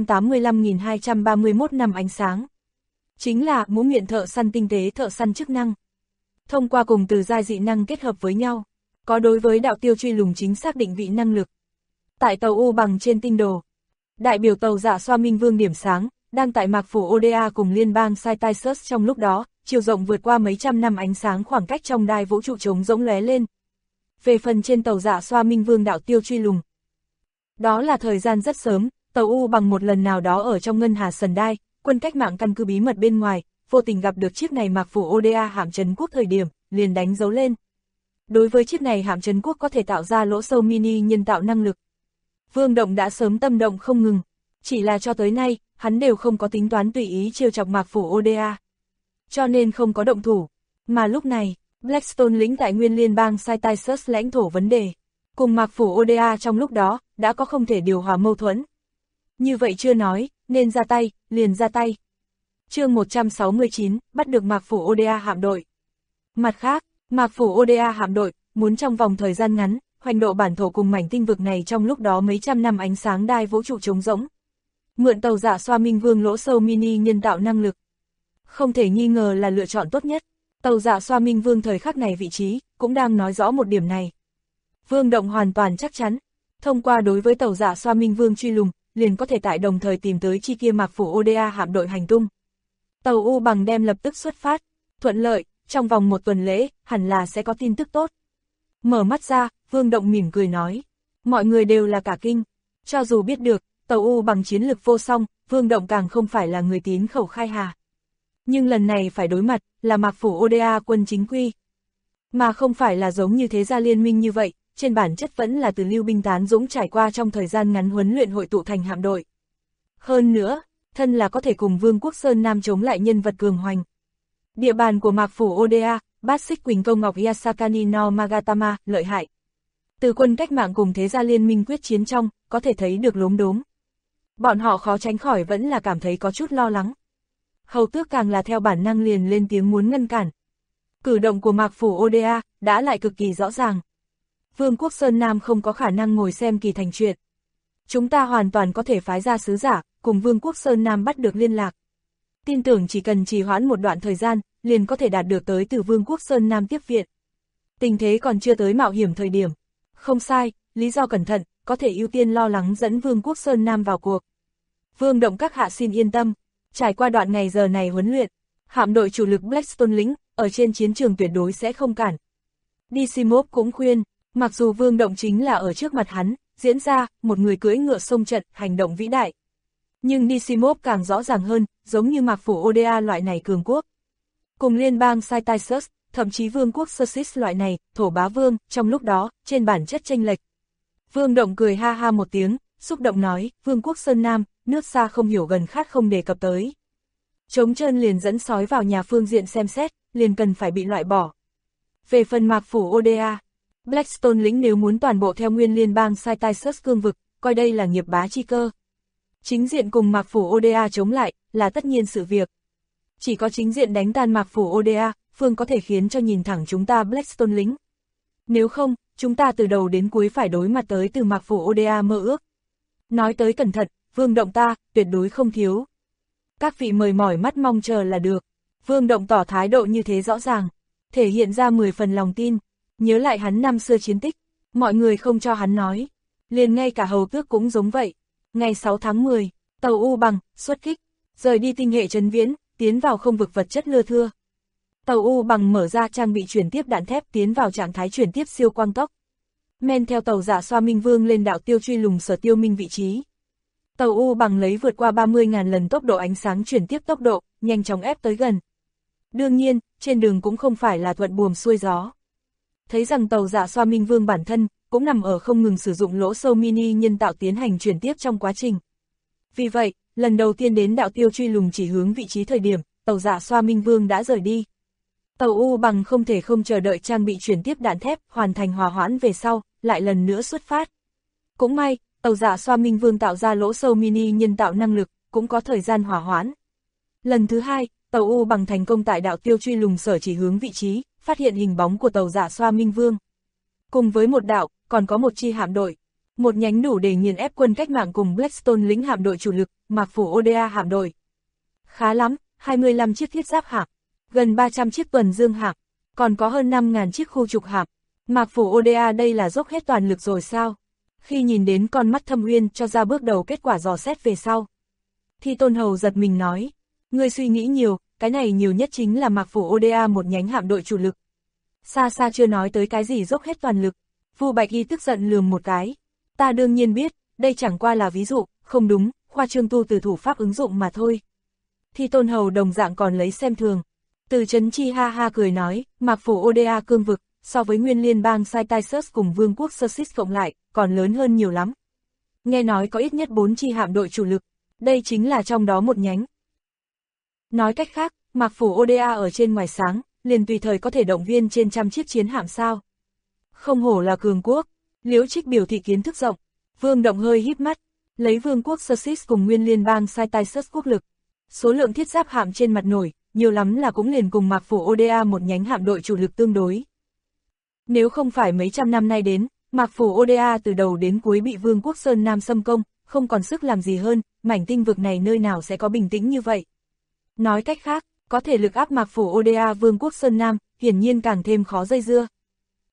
Speaker 2: 385.231 năm ánh sáng. Chính là mũ miệng thợ săn tinh tế thợ săn chức năng. Thông qua cùng từ giai dị năng kết hợp với nhau, có đối với đạo tiêu truy lùng chính xác định vị năng lực. Tại tàu U bằng trên tinh đồ, đại biểu tàu Dạ Xoa Minh Vương điểm sáng, đang tại Mạc Phủ ODA cùng liên bang Cytisus trong lúc đó, chiều rộng vượt qua mấy trăm năm ánh sáng khoảng cách trong đai vũ trụ trống rỗng lóe lên. Về phần trên tàu Dạ Xoa Minh Vương đạo tiêu truy lùng, đó là thời gian rất sớm, tàu U bằng một lần nào đó ở trong ngân hà sần đai, quân cách mạng căn cứ bí mật bên ngoài, vô tình gặp được chiếc này Mạc Phủ ODA hạm trấn quốc thời điểm, liền đánh dấu lên. Đối với chiếc này hạm trấn quốc có thể tạo ra lỗ sâu mini nhân tạo năng lực. Vương Động đã sớm tâm động không ngừng, chỉ là cho tới nay, hắn đều không có tính toán tùy ý trêu chọc Mạc Phủ ODA. Cho nên không có động thủ, mà lúc này, Blackstone lính tại nguyên liên bang Cytisus lãnh thổ vấn đề, cùng Mạc Phủ ODA trong lúc đó, đã có không thể điều hòa mâu thuẫn. Như vậy chưa nói, nên ra tay, liền ra tay. Chương 169, bắt được Mạc Phủ ODA hạm đội. Mặt khác, Mạc Phủ ODA hạm đội, muốn trong vòng thời gian ngắn, hoành độ bản thổ cùng mảnh tinh vực này trong lúc đó mấy trăm năm ánh sáng đai vũ trụ trống rỗng. Mượn tàu Dạ Xoa Minh Vương lỗ sâu mini nhân tạo năng lực. Không thể nghi ngờ là lựa chọn tốt nhất. Tàu Dạ Xoa Minh Vương thời khắc này vị trí, cũng đang nói rõ một điểm này. Vương Động hoàn toàn chắc chắn, thông qua đối với tàu Dạ Xoa Minh Vương truy lùng, liền có thể tại đồng thời tìm tới chi kia Mạc Phủ Oda hạm đội hành tung. Tàu U Bằng đem lập tức xuất phát, thuận lợi, trong vòng 1 tuần lễ, hẳn là sẽ có tin tức tốt. Mở mắt ra, Vương Động mỉm cười nói, mọi người đều là cả kinh, cho dù biết được, tàu U Bằng chiến lực vô song, Vương Động càng không phải là người tín khẩu khai hà. Nhưng lần này phải đối mặt, là Mạc Phủ Oda quân chính quy. Mà không phải là giống như thế gia liên minh như vậy, trên bản chất vẫn là từ lưu binh tán dũng trải qua trong thời gian ngắn huấn luyện hội tụ thành hạm đội. Hơn nữa, thân là có thể cùng Vương quốc Sơn Nam chống lại nhân vật cường hoành. Địa bàn của Mạc Phủ Oda, Bát Xích Quỳnh Công Ngọc Yasakani no Magatama, lợi hại. Từ quân cách mạng cùng thế gia liên minh quyết chiến trong, có thể thấy được lốm đốm. Bọn họ khó tránh khỏi vẫn là cảm thấy có chút lo lắng. Hầu Tước càng là theo bản năng liền lên tiếng muốn ngăn cản. Cử động của Mạc Phủ Oda đã lại cực kỳ rõ ràng. Vương quốc Sơn Nam không có khả năng ngồi xem kỳ thành chuyện. Chúng ta hoàn toàn có thể phái ra sứ giả, cùng Vương quốc Sơn Nam bắt được liên lạc. Tin tưởng chỉ cần trì hoãn một đoạn thời gian, liền có thể đạt được tới từ Vương quốc Sơn Nam tiếp viện. Tình thế còn chưa tới mạo hiểm thời điểm. Không sai, lý do cẩn thận, có thể ưu tiên lo lắng dẫn Vương quốc Sơn Nam vào cuộc. Vương Động các hạ xin yên tâm, trải qua đoạn ngày giờ này huấn luyện, hạm đội chủ lực Blackstone lính, ở trên chiến trường tuyệt đối sẽ không cản. Dysimov cũng khuyên, mặc dù Vương Động chính là ở trước mặt hắn, diễn ra, một người cưỡi ngựa xông trận, hành động vĩ đại. Nhưng Dysimov càng rõ ràng hơn, giống như Mạc Phủ Oda loại này cường quốc. Cùng liên bang Saitaisus, thậm chí vương quốc Sussex loại này, thổ bá vương, trong lúc đó, trên bản chất chênh lệch. Vương Động cười ha ha một tiếng, xúc động nói, Vương quốc Sơn Nam, nước xa không hiểu gần khát không đề cập tới. Trống trơn liền dẫn sói vào nhà phương diện xem xét, liền cần phải bị loại bỏ. Về phần Mạc Phủ Oda, Blackstone lính nếu muốn toàn bộ theo nguyên liên bang Saitaisus cương vực, coi đây là nghiệp bá chi cơ. Chính diện cùng Mạc Phủ Oda chống lại, là tất nhiên sự việc. Chỉ có chính diện đánh tan Mạc Phủ Oda, phương có thể khiến cho nhìn thẳng chúng ta Blackstone lính. Nếu không, chúng ta từ đầu đến cuối phải đối mặt tới từ Mạc Phủ Oda mơ ước. Nói tới cẩn thận, Vương Động ta, tuyệt đối không thiếu. Các vị mời mỏi mắt mong chờ là được. Vương Động tỏ thái độ như thế rõ ràng, thể hiện ra 10 phần lòng tin. Nhớ lại hắn năm xưa chiến tích, mọi người không cho hắn nói. Liền ngay cả Hầu Tước cũng giống vậy. Ngày 6 tháng 10, tàu U Bằng, xuất kích, rời đi tinh hệ Trấn Viễn, tiến vào không vực vật chất lưa thưa. Tàu U Bằng mở ra trang bị chuyển tiếp đạn thép tiến vào trạng thái chuyển tiếp siêu quang tốc. Men theo tàu Dạ Xoa Minh Vương lên đạo tiêu truy lùng Sở Tiêu Minh vị trí. Tàu U Bằng lấy vượt qua 30.000 lần tốc độ ánh sáng chuyển tiếp tốc độ, nhanh chóng ép tới gần. Đương nhiên, trên đường cũng không phải là thuận buồm xuôi gió. Thấy rằng tàu Dạ Xoa Minh Vương bản thân, cũng nằm ở không ngừng sử dụng lỗ sâu mini nhân tạo tiến hành chuyển tiếp trong quá trình. Vì vậy, lần đầu tiên đến đạo tiêu truy lùng chỉ hướng vị trí thời điểm, tàu Dạ Xoa Minh Vương đã rời đi. Tàu U Bằng không thể không chờ đợi trang bị chuyển tiếp đạn thép hoàn thành hòa hoãn về sau, lại lần nữa xuất phát. Cũng may, tàu Dạ Xoa Minh Vương tạo ra lỗ sâu mini nhân tạo năng lực, cũng có thời gian hòa hoãn. Lần thứ hai, tàu U Bằng thành công tại đạo tiêu truy lùng sở chỉ hướng vị trí, phát hiện hình bóng của tàu Dạ Xoa Minh Vương. Cùng với một đạo, còn có một chi hạm đội. Một nhánh đủ để nghiền ép quân cách mạng cùng Blackstone lính hạm đội chủ lực, Mạc Phủ Oda hạm đội. Khá lắm, 25 chiếc thiết giáp hạm, gần 300 chiếc tuần dương hạm, còn có hơn 5.000 chiếc khu trục hạm. Mạc Phủ Oda đây là dốc hết toàn lực rồi sao? Khi nhìn đến con mắt Thâm Uyên cho ra bước đầu kết quả dò xét về sau, Thi Tôn Hầu giật mình nói, ngươi suy nghĩ nhiều, cái này nhiều nhất chính là Mạc Phủ Oda một nhánh hạm đội chủ lực. Xa xa chưa nói tới cái gì dốc hết toàn lực. Vu Bạch Y tức giận lườm một cái. Ta đương nhiên biết, đây chẳng qua là ví dụ, không đúng, khoa trương tu từ thủ pháp ứng dụng mà thôi. Thi Tôn Hầu đồng dạng còn lấy xem thường. Từ Trấn Chi ha ha cười nói, Mạc Phủ Oda cương vực, so với nguyên liên bang Saitaisus cùng vương quốc Sussex cộng lại, còn lớn hơn nhiều lắm. Nghe nói có ít nhất 4 chi hạm đội chủ lực, đây chính là trong đó một nhánh. Nói cách khác, Mạc Phủ Oda ở trên ngoài sáng, liền tùy thời có thể động viên trên trăm chiếc chiến hạm sao. Không hổ là cường quốc, Liễu Trích biểu thị kiến thức rộng. Vương Động hơi híp mắt, lấy vương quốc Sussex cùng nguyên liên bang Saitaisus quốc lực. Số lượng thiết giáp hạm trên mặt nổi, nhiều lắm là cũng liền cùng Mạc Phủ Oda một nhánh hạm đội chủ lực tương đối. Nếu không phải mấy trăm năm nay đến, Mạc Phủ Oda từ đầu đến cuối bị vương quốc Sơn Nam xâm công, không còn sức làm gì hơn, mảnh tinh vực này nơi nào sẽ có bình tĩnh như vậy. Nói cách khác, có thể lực áp Mạc Phủ Oda vương quốc Sơn Nam, hiển nhiên càng thêm khó dây dưa.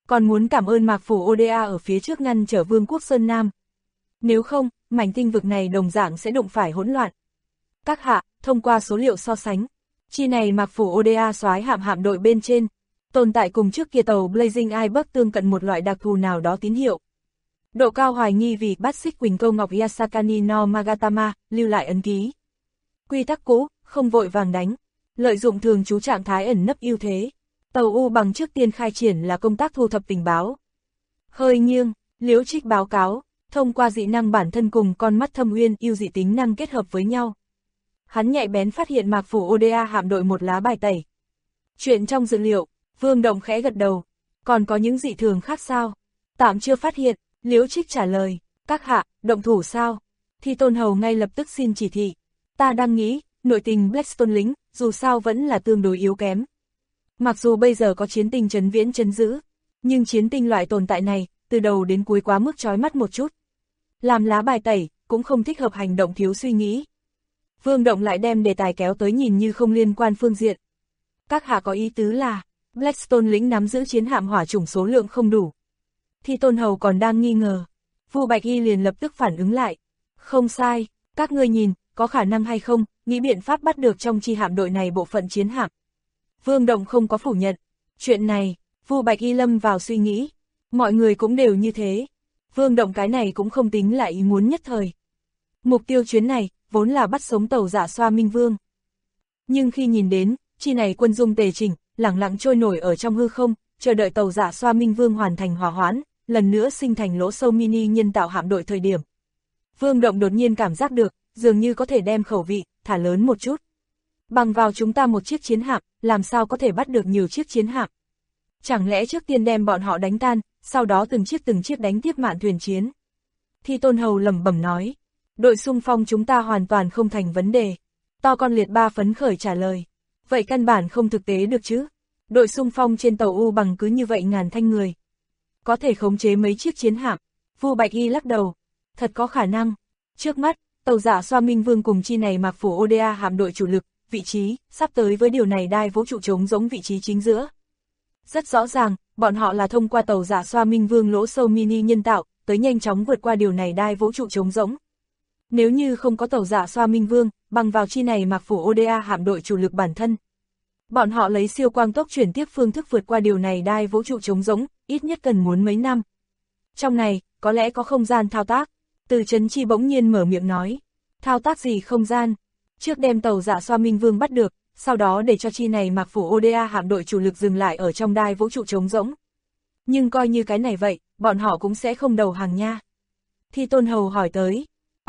Speaker 2: Còn muốn cảm ơn Mạc Phủ Oda ở phía trước ngăn trở Vương quốc Sơn Nam. Nếu không, mảnh tinh vực này đồng dạng sẽ đụng phải hỗn loạn. Các hạ, thông qua số liệu so sánh, chi này Mạc Phủ Oda soái hạm đội bên trên, tồn tại cùng trước kia tàu Blazing Iceberg tương cận một loại đặc thù nào đó tín hiệu. Độ cao hoài nghi vì bắt xích Quỳnh Câu Ngọc Yasakani no Magatama, lưu lại ấn ký. Quy tắc cũ, không vội vàng đánh, lợi dụng thường trú trạng thái ẩn nấp ưu thế. Tàu U bằng trước tiên khai triển là công tác thu thập tình báo. Hơi nghiêng, Liễu Trích báo cáo, thông qua dị năng bản thân cùng con mắt thâm uyên yêu dị tính năng kết hợp với nhau. Hắn nhạy bén phát hiện Mạc Phủ Oda hạm đội một lá bài tẩy. Chuyện trong dữ liệu, Vương Động khẽ gật đầu. Còn có những dị thường khác sao? Tạm chưa phát hiện, Liễu Trích trả lời. Các hạ, động thủ sao? Thi Tôn Hầu ngay lập tức xin chỉ thị. Ta đang nghĩ, nội tình Blackstone lính, dù sao vẫn là tương đối yếu kém. Mặc dù bây giờ có chiến tinh trấn viễn trấn giữ, nhưng chiến tinh loại tồn tại này, từ đầu đến cuối quá mức chói mắt một chút. Làm lá bài tẩy, cũng không thích hợp hành động thiếu suy nghĩ. Vương Động lại đem đề tài kéo tới nhìn như không liên quan phương diện. Các hạ có ý tứ là, Blackstone lĩnh nắm giữ chiến hạm hỏa chủng số lượng không đủ. Thi Tôn Hầu còn đang nghi ngờ. Vu Bạch Y liền lập tức phản ứng lại. Không sai, các ngươi nhìn, có khả năng hay không, nghĩ biện pháp bắt được trong chi hạm đội này bộ phận chiến hạm. Vương Động không có phủ nhận. Chuyện này, Vu Bạch Y lâm vào suy nghĩ. Mọi người cũng đều như thế. Vương Động cái này cũng không tính là ý muốn nhất thời. Mục tiêu chuyến này, vốn là bắt sống tàu Dạ Xoa Minh Vương. Nhưng khi nhìn đến, chi này quân dung tề chỉnh, lẳng lặng trôi nổi ở trong hư không, chờ đợi tàu Dạ Xoa Minh Vương hoàn thành hòa hoãn, lần nữa sinh thành lỗ sâu mini nhân tạo hạm đội thời điểm. Vương Động đột nhiên cảm giác được, dường như có thể đem khẩu vị, thả lớn một chút. Bằng vào chúng ta một chiếc chiến hạm, làm sao có thể bắt được nhiều chiếc chiến hạm? Chẳng lẽ trước tiên đem bọn họ đánh tan, sau đó từng chiếc đánh tiếp mạn thuyền chiến? Thi Tôn Hầu lẩm bẩm nói. Đội xung phong chúng ta hoàn toàn không thành vấn đề. To Con Liệt Ba phấn khởi trả lời. Vậy căn bản không thực tế được chứ? Đội xung phong trên tàu U bằng cứ như vậy ngàn thanh người. Có thể khống chế mấy chiếc chiến hạm. Vu Bạch Y lắc đầu. Thật có khả năng. Trước mắt, tàu Dạ Xoa Minh Vương cùng chi này Mạc Phủ Oda hạm đội chủ lực, vị trí, sắp tới với điều này đai vũ trụ trống giống vị trí chính giữa. Rất rõ ràng, bọn họ là thông qua tàu Dạ Xoa Minh Vương lỗ sâu mini nhân tạo, tới nhanh chóng vượt qua điều này đai vũ trụ trống rỗng. Nếu như không có tàu Dạ Xoa Minh Vương, bằng vào chi này Mạc Phủ Oda hạm đội chủ lực bản thân. Bọn họ lấy siêu quang tốc chuyển tiếp phương thức vượt qua điều này đai vũ trụ trống rỗng, ít nhất cần muốn mấy năm. Trong này, có lẽ có không gian thao tác. Từ Trấn Chi bỗng nhiên mở miệng nói. Thao tác gì không gian? Trước đem tàu Dạ Xoa Minh Vương bắt được, sau đó để cho chi này Mạc Phủ Oda hạm đội chủ lực dừng lại ở trong đai vũ trụ trống rỗng. Nhưng coi như cái này vậy, bọn họ cũng sẽ không đầu hàng nha. Thi Tôn Hầu hỏi tới.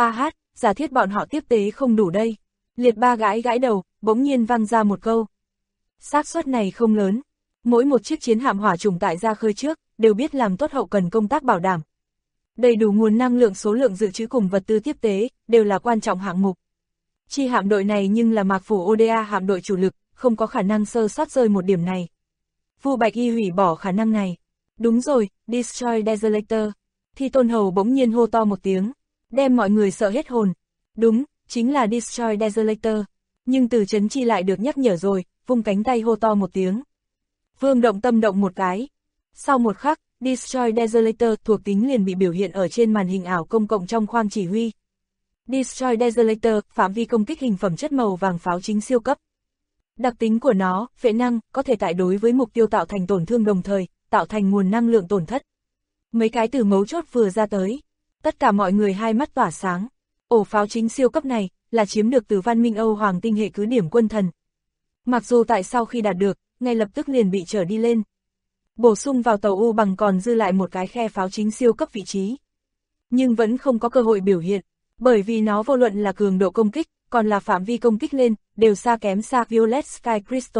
Speaker 2: Giả thiết bọn họ tiếp tế không đủ đây. Liệt Ba gãi gãi đầu, bỗng nhiên văng ra một câu. Xác suất này không lớn. Mỗi một chiếc chiến hạm hỏa chủng tại ra khơi trước, đều biết làm tốt hậu cần công tác bảo đảm. Đầy đủ nguồn năng lượng số lượng dự trữ cùng vật tư tiếp tế, đều là quan trọng hạng mục. Chi hạm đội này nhưng là Mạc Phủ Oda hạm đội chủ lực, không có khả năng sơ sót rơi một điểm này. Vu Bạch Y hủy bỏ khả năng này. Đúng rồi, Destroy Desolator. Thi Tôn Hầu bỗng nhiên hô to một tiếng, đem mọi người sợ hết hồn. Đúng, chính là Destroy Desolator. Nhưng Từ Trấn Chi lại được nhắc nhở rồi, vung cánh tay hô to một tiếng. Vương Động tâm động một cái. Sau một khắc, Destroy Desolator thuộc tính liền bị biểu hiện ở trên màn hình ảo công cộng trong khoang chỉ huy. Destroy Desolator, phạm vi công kích hình phẩm chất màu vàng pháo chính siêu cấp. Đặc tính của nó, phệ năng, có thể tại đối với mục tiêu tạo thành tổn thương đồng thời, tạo thành nguồn năng lượng tổn thất. Mấy cái từ mấu chốt vừa ra tới. Tất cả mọi người hai mắt tỏa sáng. Ổ pháo chính siêu cấp này, là chiếm được từ văn minh Âu Hoàng tinh hệ cứ điểm quân thần. Mặc dù tại sau khi đạt được, ngay lập tức liền bị trở đi lên. Bổ sung vào tàu U bằng còn dư lại một cái khe pháo chính siêu cấp vị trí. Nhưng vẫn không có cơ hội biểu hiện, bởi vì nó vô luận là cường độ công kích, còn là phạm vi công kích lên, đều xa kém xa Violet Sky Crystal.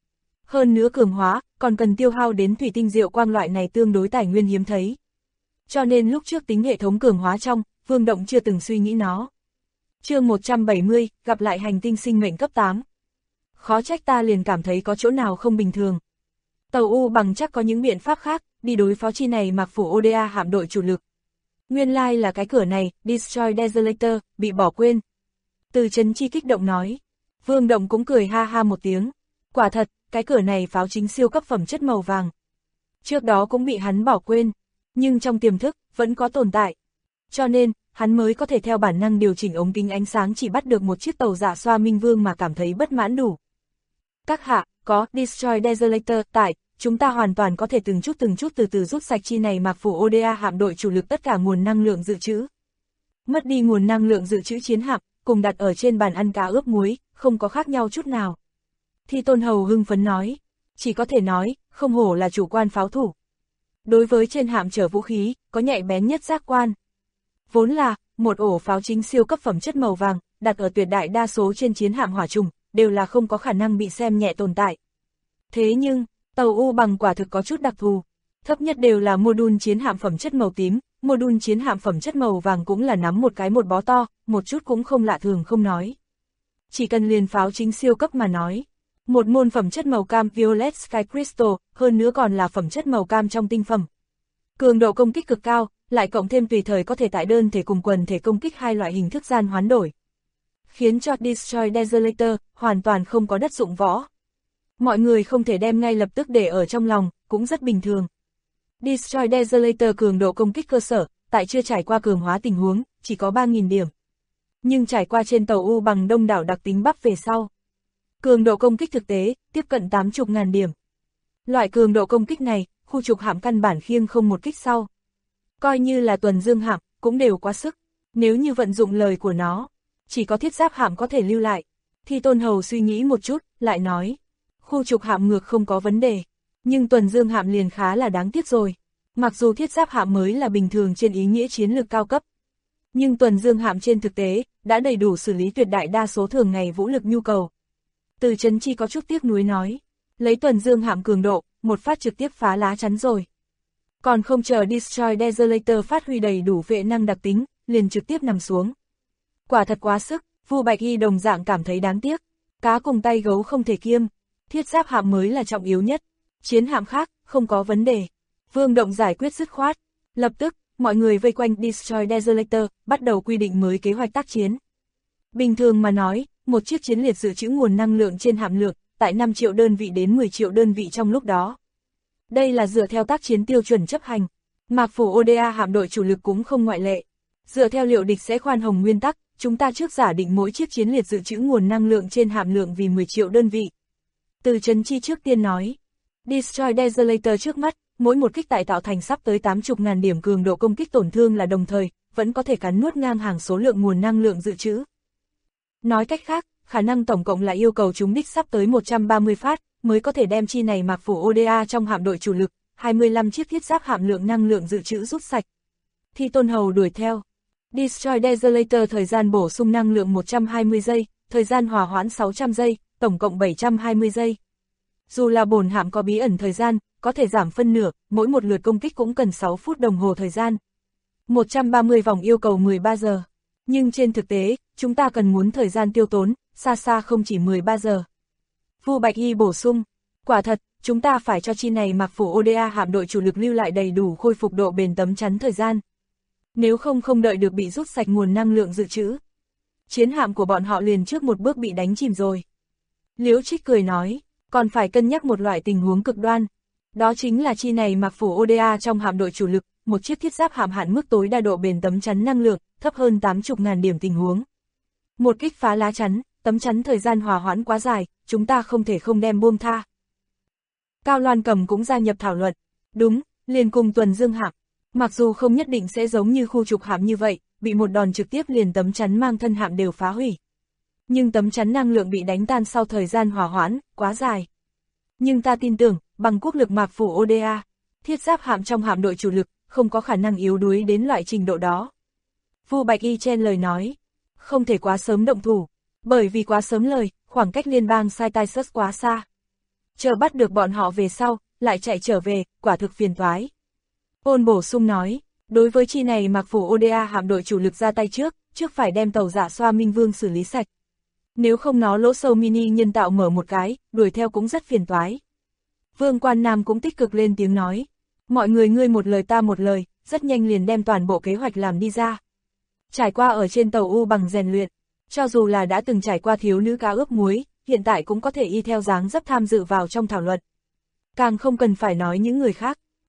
Speaker 2: Hơn nữa cường hóa, còn cần tiêu hao đến thủy tinh diệu quang loại này tương đối tài nguyên hiếm thấy. Cho nên lúc trước tính hệ thống cường hóa trong, Vương Động chưa từng suy nghĩ nó. Chương 170, gặp lại hành tinh sinh mệnh cấp 8. Khó trách ta liền cảm thấy có chỗ nào không bình thường. Tàu U bằng chắc có những biện pháp khác, đi đối phó chi này Mạc Phủ Oda hạm đội chủ lực. Nguyên lai là cái cửa này, Destroy Desolator, bị bỏ quên. Từ Trấn Chi kích động nói. Vương Động cũng cười ha ha một tiếng. Quả thật, cái cửa này pháo chính siêu cấp phẩm chất màu vàng. trước đó cũng bị hắn bỏ quên, nhưng trong tiềm thức, vẫn có tồn tại. Cho nên, hắn mới có thể theo bản năng điều chỉnh ống kính ánh sáng chỉ bắt được một chiếc tàu dạ xoa Minh Vương mà cảm thấy bất mãn đủ. Các hạ, có Destroy Desolator tại, chúng ta hoàn toàn có thể từng chút từ từ rút sạch chi này mạc phủ Oda hạm đội chủ lực tất cả nguồn năng lượng dự trữ. Mất đi nguồn năng lượng dự trữ chiến hạm, cùng đặt ở trên bàn ăn cá ướp muối, không có khác nhau chút nào. Thi Tôn Hầu hưng phấn nói, chỉ có thể nói, không hổ là chủ quan pháo thủ. Đối với trên hạm chở vũ khí, có nhạy bén nhất giác quan. Vốn là, một ổ pháo chính siêu cấp phẩm chất màu vàng, đặt ở tuyệt đại đa số trên chiến hạm hỏa trùng, đều là không có khả năng bị xem nhẹ tồn tại. Thế nhưng, tàu U bằng quả thực có chút đặc thù. Thấp nhất đều là mô-đun chiến hạm phẩm chất màu tím, mô-đun chiến hạm phẩm chất màu vàng cũng là nắm một cái một bó to, một chút cũng không lạ thường không nói. Chỉ cần liền pháo chính siêu cấp mà nói. Một môn phẩm chất màu cam Violet Sky Crystal, hơn nữa còn là phẩm chất màu cam trong tinh phẩm. Cường độ công kích cực cao, lại cộng thêm tùy thời có thể tại đơn thể cùng quần thể công kích hai loại hình thức gian hoán đổi. Khiến cho Destroy Desolator hoàn toàn không có đất dụng võ. Mọi người không thể đem ngay lập tức để ở trong lòng, cũng rất bình thường. Destroy Desolator cường độ công kích cơ sở, tại chưa trải qua cường hóa tình huống, chỉ có 3.000 điểm. Nhưng trải qua trên tàu U bằng đông đảo đặc tính bắp về sau. Cường độ công kích thực tế, tiếp cận 80.000 điểm. Loại cường độ công kích này, khu trục hạm căn bản khiêng không một kích sau. Coi như là tuần dương hạm, cũng đều quá sức. Nếu như vận dụng lời của nó, chỉ có thiết giáp hạm có thể lưu lại. Thi Tôn Hầu suy nghĩ một chút, lại nói. Khu trục hạm ngược không có vấn đề. Nhưng tuần dương hạm liền khá là đáng tiếc rồi. Mặc dù thiết giáp hạm mới là bình thường trên ý nghĩa chiến lược cao cấp. Nhưng tuần dương hạm trên thực tế, đã đầy đủ xử lý tuyệt đại đa số thường ngày vũ lực nhu cầu. Từ Trấn Chi có chút tiếc nuối nói. Lấy tuần dương hạm cường độ, một phát trực tiếp phá lá chắn rồi. Còn không chờ Destroy Desolator phát huy đầy đủ vệ năng đặc tính, liền trực tiếp nằm xuống. Quả thật quá sức, Vu Bạch Y đồng dạng cảm thấy đáng tiếc. Cá cùng tay gấu không thể kiêm. Thiết giáp hạm mới là trọng yếu nhất. Chiến hạm khác, không có vấn đề. Vương Động giải quyết dứt khoát. Lập tức, mọi người vây quanh Destroy Desolator, bắt đầu quy định mới kế hoạch tác chiến. Bình thường mà nói, một chiếc chiến liệt dự trữ nguồn năng lượng trên hạm lượng, tại 5 triệu đơn vị đến 10 triệu đơn vị trong lúc đó. Đây là dựa theo tác chiến tiêu chuẩn chấp hành. Mạc phủ Oda hạm đội chủ lực cũng không ngoại lệ. Dựa theo liệu địch sẽ khoan hồng nguyên tắc, chúng ta trước giả định mỗi chiếc chiến liệt dự trữ nguồn năng lượng trên hạm lượng vì 10 triệu đơn vị. Từ Trấn Chi trước tiên nói. Destroy Desolator trước mắt, mỗi một kích tại tạo thành sắp tới 80.000 điểm cường độ công kích tổn thương là đồng thời, vẫn có thể cắn nuốt ngang hàng số lượng nguồn năng lượng dự trữ. Nói cách khác, khả năng tổng cộng là yêu cầu chúng đích sắp tới 130 phát, mới có thể đem chi này mạc phủ Oda trong hạm đội chủ lực, 25 chiếc thiết giáp hạm lượng năng lượng dự trữ rút sạch. Thi Tôn Hầu đuổi theo. Destroy Desolator thời gian bổ sung năng lượng 120 giây, thời gian hòa hoãn 600 giây, tổng cộng 720 giây. Dù là bổn hạm có bí ẩn thời gian, có thể giảm phân nửa, mỗi một lượt công kích cũng cần 6 phút đồng hồ thời gian. 130 vòng yêu cầu 13 giờ. Nhưng trên thực tế, chúng ta cần muốn thời gian tiêu tốn, xa xa không chỉ 13 giờ. Vu Bạch Y bổ sung, quả thật, chúng ta phải cho chi này mạc phủ Oda hạm đội chủ lực lưu lại đầy đủ khôi phục độ bền tấm chắn thời gian. Nếu không đợi được bị rút sạch nguồn năng lượng dự trữ. Chiến hạm của bọn họ liền trước một bước bị đánh chìm rồi. Liễu Trích cười nói, còn phải cân nhắc một loại tình huống cực đoan. Đó chính là chi này mạc phủ Oda trong hạm đội chủ lực, một chiếc thiết giáp hạm hạn mức tối đa độ bền tấm chắn năng lượng, thấp hơn 80.000 điểm tình huống. Một kích phá lá chắn, tấm chắn thời gian hòa hoãn quá dài, chúng ta không thể không đem buông tha. Cao Loan Cầm cũng gia nhập thảo luận. Đúng, liền cùng tuần dương hạm. Mặc dù không nhất định sẽ giống như khu trục hạm như vậy, bị một đòn trực tiếp liền tấm chắn mang thân hạm đều phá hủy. Nhưng tấm chắn năng lượng bị đánh tan sau thời gian hòa hoãn, quá dài. Nhưng ta tin tưởng, bằng quốc lực mạc phủ Oda, thiết giáp hạm trong hạm đội chủ lực, không có khả năng yếu đuối đến loại trình độ đó. Vu Bạch Y chen lời nói, không thể quá sớm động thủ, bởi vì quá sớm lời, khoảng cách liên bang Saitaisus quá xa. Chờ bắt được bọn họ về sau, lại chạy trở về, quả thực phiền toái. Ôn bổ sung nói, đối với chi này mạc phủ Oda hạm đội chủ lực ra tay trước phải đem tàu dạ xoa Minh Vương xử lý sạch. Nếu không nó lỗ sâu mini nhân tạo mở một cái, đuổi theo cũng rất phiền toái. Vương Quan Nam cũng tích cực lên tiếng nói, mọi người ngươi một lời ta một lời, rất nhanh liền đem toàn bộ kế hoạch làm đi ra. Trải qua ở trên tàu U bằng rèn luyện, cho dù là đã từng trải qua thiếu nữ cá ướp muối, hiện tại cũng có thể y theo dáng dấp tham dự vào trong thảo luận. Càng không cần phải nói những người khác,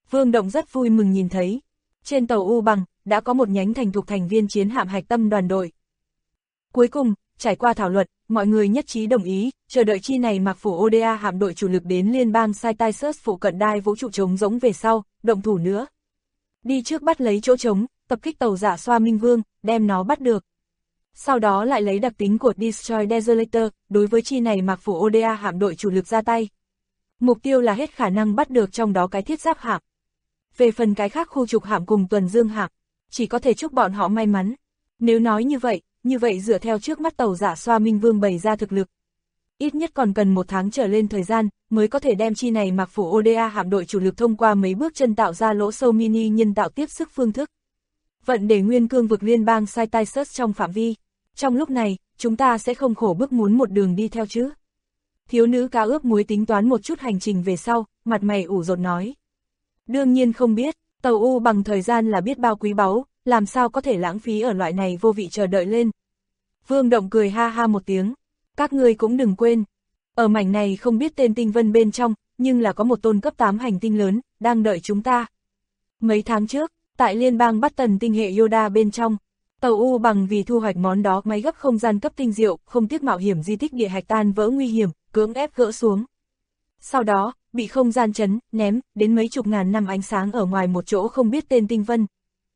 Speaker 2: Vương Động rất vui mừng nhìn thấy. Trên tàu U Bằng, đã có một nhánh thành thục thành viên chiến hạm hạch tâm đoàn đội. Cuối cùng, trải qua thảo luận, mọi người nhất trí đồng ý, chờ đợi chi này mặc phủ Oda hạm đội chủ lực đến liên bang Cytisus phụ cận đai vũ trụ trống rỗng về sau, động thủ nữa. Đi trước bắt lấy chỗ trống, tập kích tàu Dạ Xoa Minh Vương, đem nó bắt được. Sau đó lại lấy đặc tính của Destroy Desolator, đối với chi này mặc phủ Oda hạm đội chủ lực ra tay. Mục tiêu là hết khả năng bắt được trong đó cái thiết giáp hạm. Về phần cái khác khu trục hạm cùng tuần dương hạm, chỉ có thể chúc bọn họ may mắn. Nếu nói như vậy dựa theo trước mắt tàu Dạ Xoa Minh Vương bày ra thực lực. Ít nhất còn cần 1 tháng trở lên thời gian, mới có thể đem chi này mặc phủ Oda hạm đội chủ lực thông qua mấy bước chân tạo ra lỗ sâu mini nhân tạo tiếp sức phương thức. Vận để nguyên cương vực liên bang Cytisus trong phạm vi. Trong lúc này, chúng ta sẽ không khổ bức muốn một đường đi theo chứ. Thiếu nữ cá ướp muối tính toán một chút hành trình về sau, mặt mày ủ rột nói. Đương nhiên không biết, tàu U Bằng thời gian là biết bao quý báu, làm sao có thể lãng phí ở loại này vô vị chờ đợi lên. Vương Động cười ha ha một tiếng, các ngươi cũng đừng quên. Ở mảnh này không biết tên tinh vân bên trong, nhưng là có một tôn cấp 8 hành tinh lớn, đang đợi chúng ta. Mấy tháng trước, tại liên bang Bắt Tần tinh hệ Yoda bên trong, tàu U Bằng vì thu hoạch món đó máy gấp không gian cấp tinh diệu, không tiếc mạo hiểm di tích địa hạch tan vỡ nguy hiểm, cưỡng ép gỡ xuống. Sau đó, bị không gian chấn, ném, đến mấy chục ngàn năm ánh sáng ở ngoài một chỗ không biết tên tinh vân.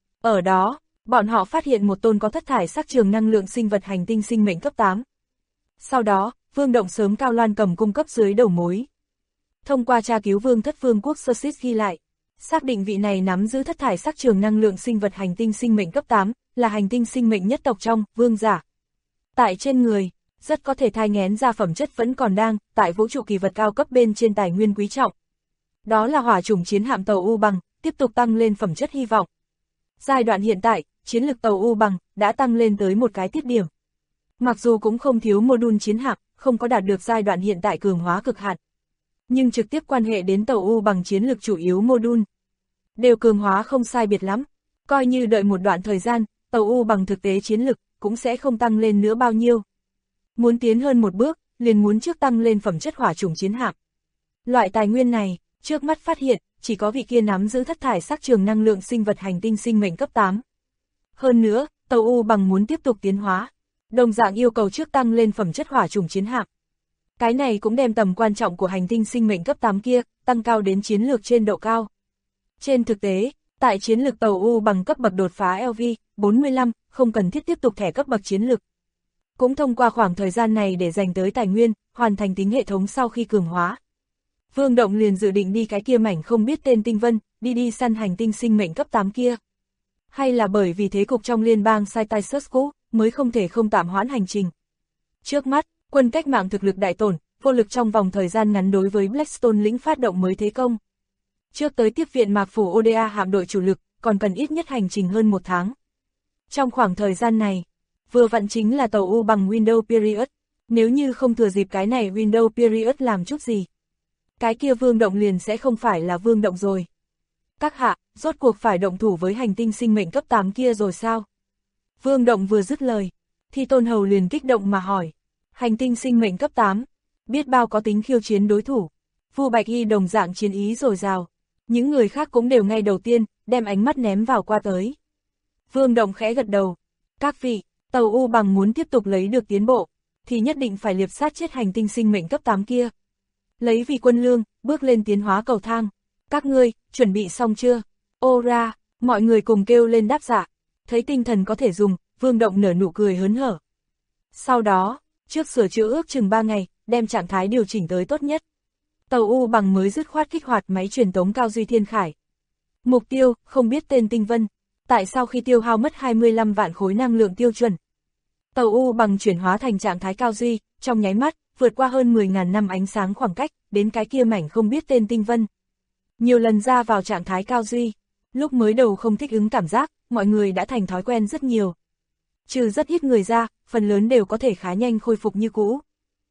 Speaker 2: Ở đó, bọn họ phát hiện một tôn có thất thải sắc trường năng lượng sinh vật hành tinh sinh mệnh cấp 8. Sau đó, Vương Động sớm cao loan cầm cung cấp dưới đầu mối. Thông qua tra cứu Vương Thất Vương quốc Sursis ghi lại, xác định vị này nắm giữ thất thải sắc trường năng lượng sinh vật hành tinh sinh mệnh cấp 8, là hành tinh sinh mệnh nhất tộc trong vương giả. Tại trên người, rất có thể thai nghén ra phẩm chất vẫn còn đang, tại vũ trụ kỳ vật cao cấp bên trên tài nguyên quý trọng. Đó là hỏa chủng chiến hạm tàu U Bằng, tiếp tục tăng lên phẩm chất hy vọng. Giai đoạn hiện tại, chiến lực tàu U Bằng đã tăng lên tới một cái tiết điểm. Mặc dù cũng không thiếu module chiến hạm, không có đạt được giai đoạn hiện tại cường hóa cực hạn. Nhưng trực tiếp quan hệ đến tàu U Bằng chiến lực chủ yếu module. Đều cường hóa không sai biệt lắm. Coi như đợi một đoạn thời gian, tàu U Bằng thực tế chiến lực cũng sẽ không tăng lên nữa bao nhiêu. Muốn tiến hơn một bước, liền muốn trước tăng lên phẩm chất hỏa chủng chiến hạm. Loại tài nguyên này, trước mắt phát hiện, chỉ có vị kia nắm giữ thất thải sắc trường năng lượng sinh vật hành tinh sinh mệnh cấp 8. Hơn nữa, tàu U Bằng muốn tiếp tục tiến hóa, đồng dạng yêu cầu trước tăng lên phẩm chất hỏa chủng chiến hạm. Cái này cũng đem tầm quan trọng của hành tinh sinh mệnh cấp 8 kia, tăng cao đến chiến lược trên độ cao. Trên thực tế, tại chiến lược tàu U Bằng cấp bậc đột phá LV-45, không cần thiết tiếp tục thẻ cấp bậc chiến lược. Cũng thông qua khoảng thời gian này để dành tới tài nguyên, hoàn thành tính hệ thống sau khi cường hóa. Vương Động liền dự định đi cái kia mảnh không biết tên tinh vân, đi săn hành tinh sinh mệnh cấp 8 kia. Hay là bởi vì thế cục trong liên bang Cytisus cũ, mới không thể không tạm hoãn hành trình. Trước mắt, quân cách mạng thực lực đại tổn, vô lực trong vòng thời gian ngắn đối với Blackstone lĩnh phát động mới thế công. Trước tới tiếp viện mạc phủ Oda hạm đội chủ lực, còn cần ít nhất hành trình hơn 1 tháng. Trong khoảng thời gian này, vừa vặn chính là tàu U Bằng Window Period, nếu như không thừa dịp cái này Window Period làm chút gì, cái kia Vương Động liền sẽ không phải là Vương Động rồi. Các hạ, rốt cuộc phải động thủ với hành tinh sinh mệnh cấp 8 kia rồi sao? Vương Động vừa dứt lời, thì Tôn Hầu liền kích động mà hỏi. Hành tinh sinh mệnh cấp 8, biết bao có tính khiêu chiến đối thủ. Vu Bạch Y đồng dạng chiến ý dồi dào. Những người khác cũng đều ngay đầu tiên, đem ánh mắt ném vào qua tới. Vương Động khẽ gật đầu. Các vị, tàu U Bằng muốn tiếp tục lấy được tiến bộ, thì nhất định phải liệp sát chết hành tinh sinh mệnh cấp 8 kia. Lấy vì quân lương, bước lên tiến hóa cầu thang. Các ngươi, chuẩn bị xong chưa? Ô ra, mọi người cùng kêu lên đáp dạ. Thấy tinh thần có thể dùng, Vương Động nở nụ cười hớn hở. Sau đó, trước sửa chữa ước chừng 3 ngày, đem trạng thái điều chỉnh tới tốt nhất. Tàu U Bằng mới dứt khoát kích hoạt máy truyền tống cao duy thiên khải. Mục tiêu, không biết tên tinh vân. Tại sao khi tiêu hao mất 25 vạn khối năng lượng tiêu chuẩn, tàu U Bằng chuyển hóa thành trạng thái cao duy, trong nháy mắt, vượt qua hơn 10.000 năm ánh sáng khoảng cách, đến cái kia mảnh không biết tên tinh vân. Nhiều lần ra vào trạng thái cao duy, lúc mới đầu không thích ứng cảm giác, mọi người đã thành thói quen rất nhiều. Trừ rất ít người ra, phần lớn đều có thể khá nhanh khôi phục như cũ.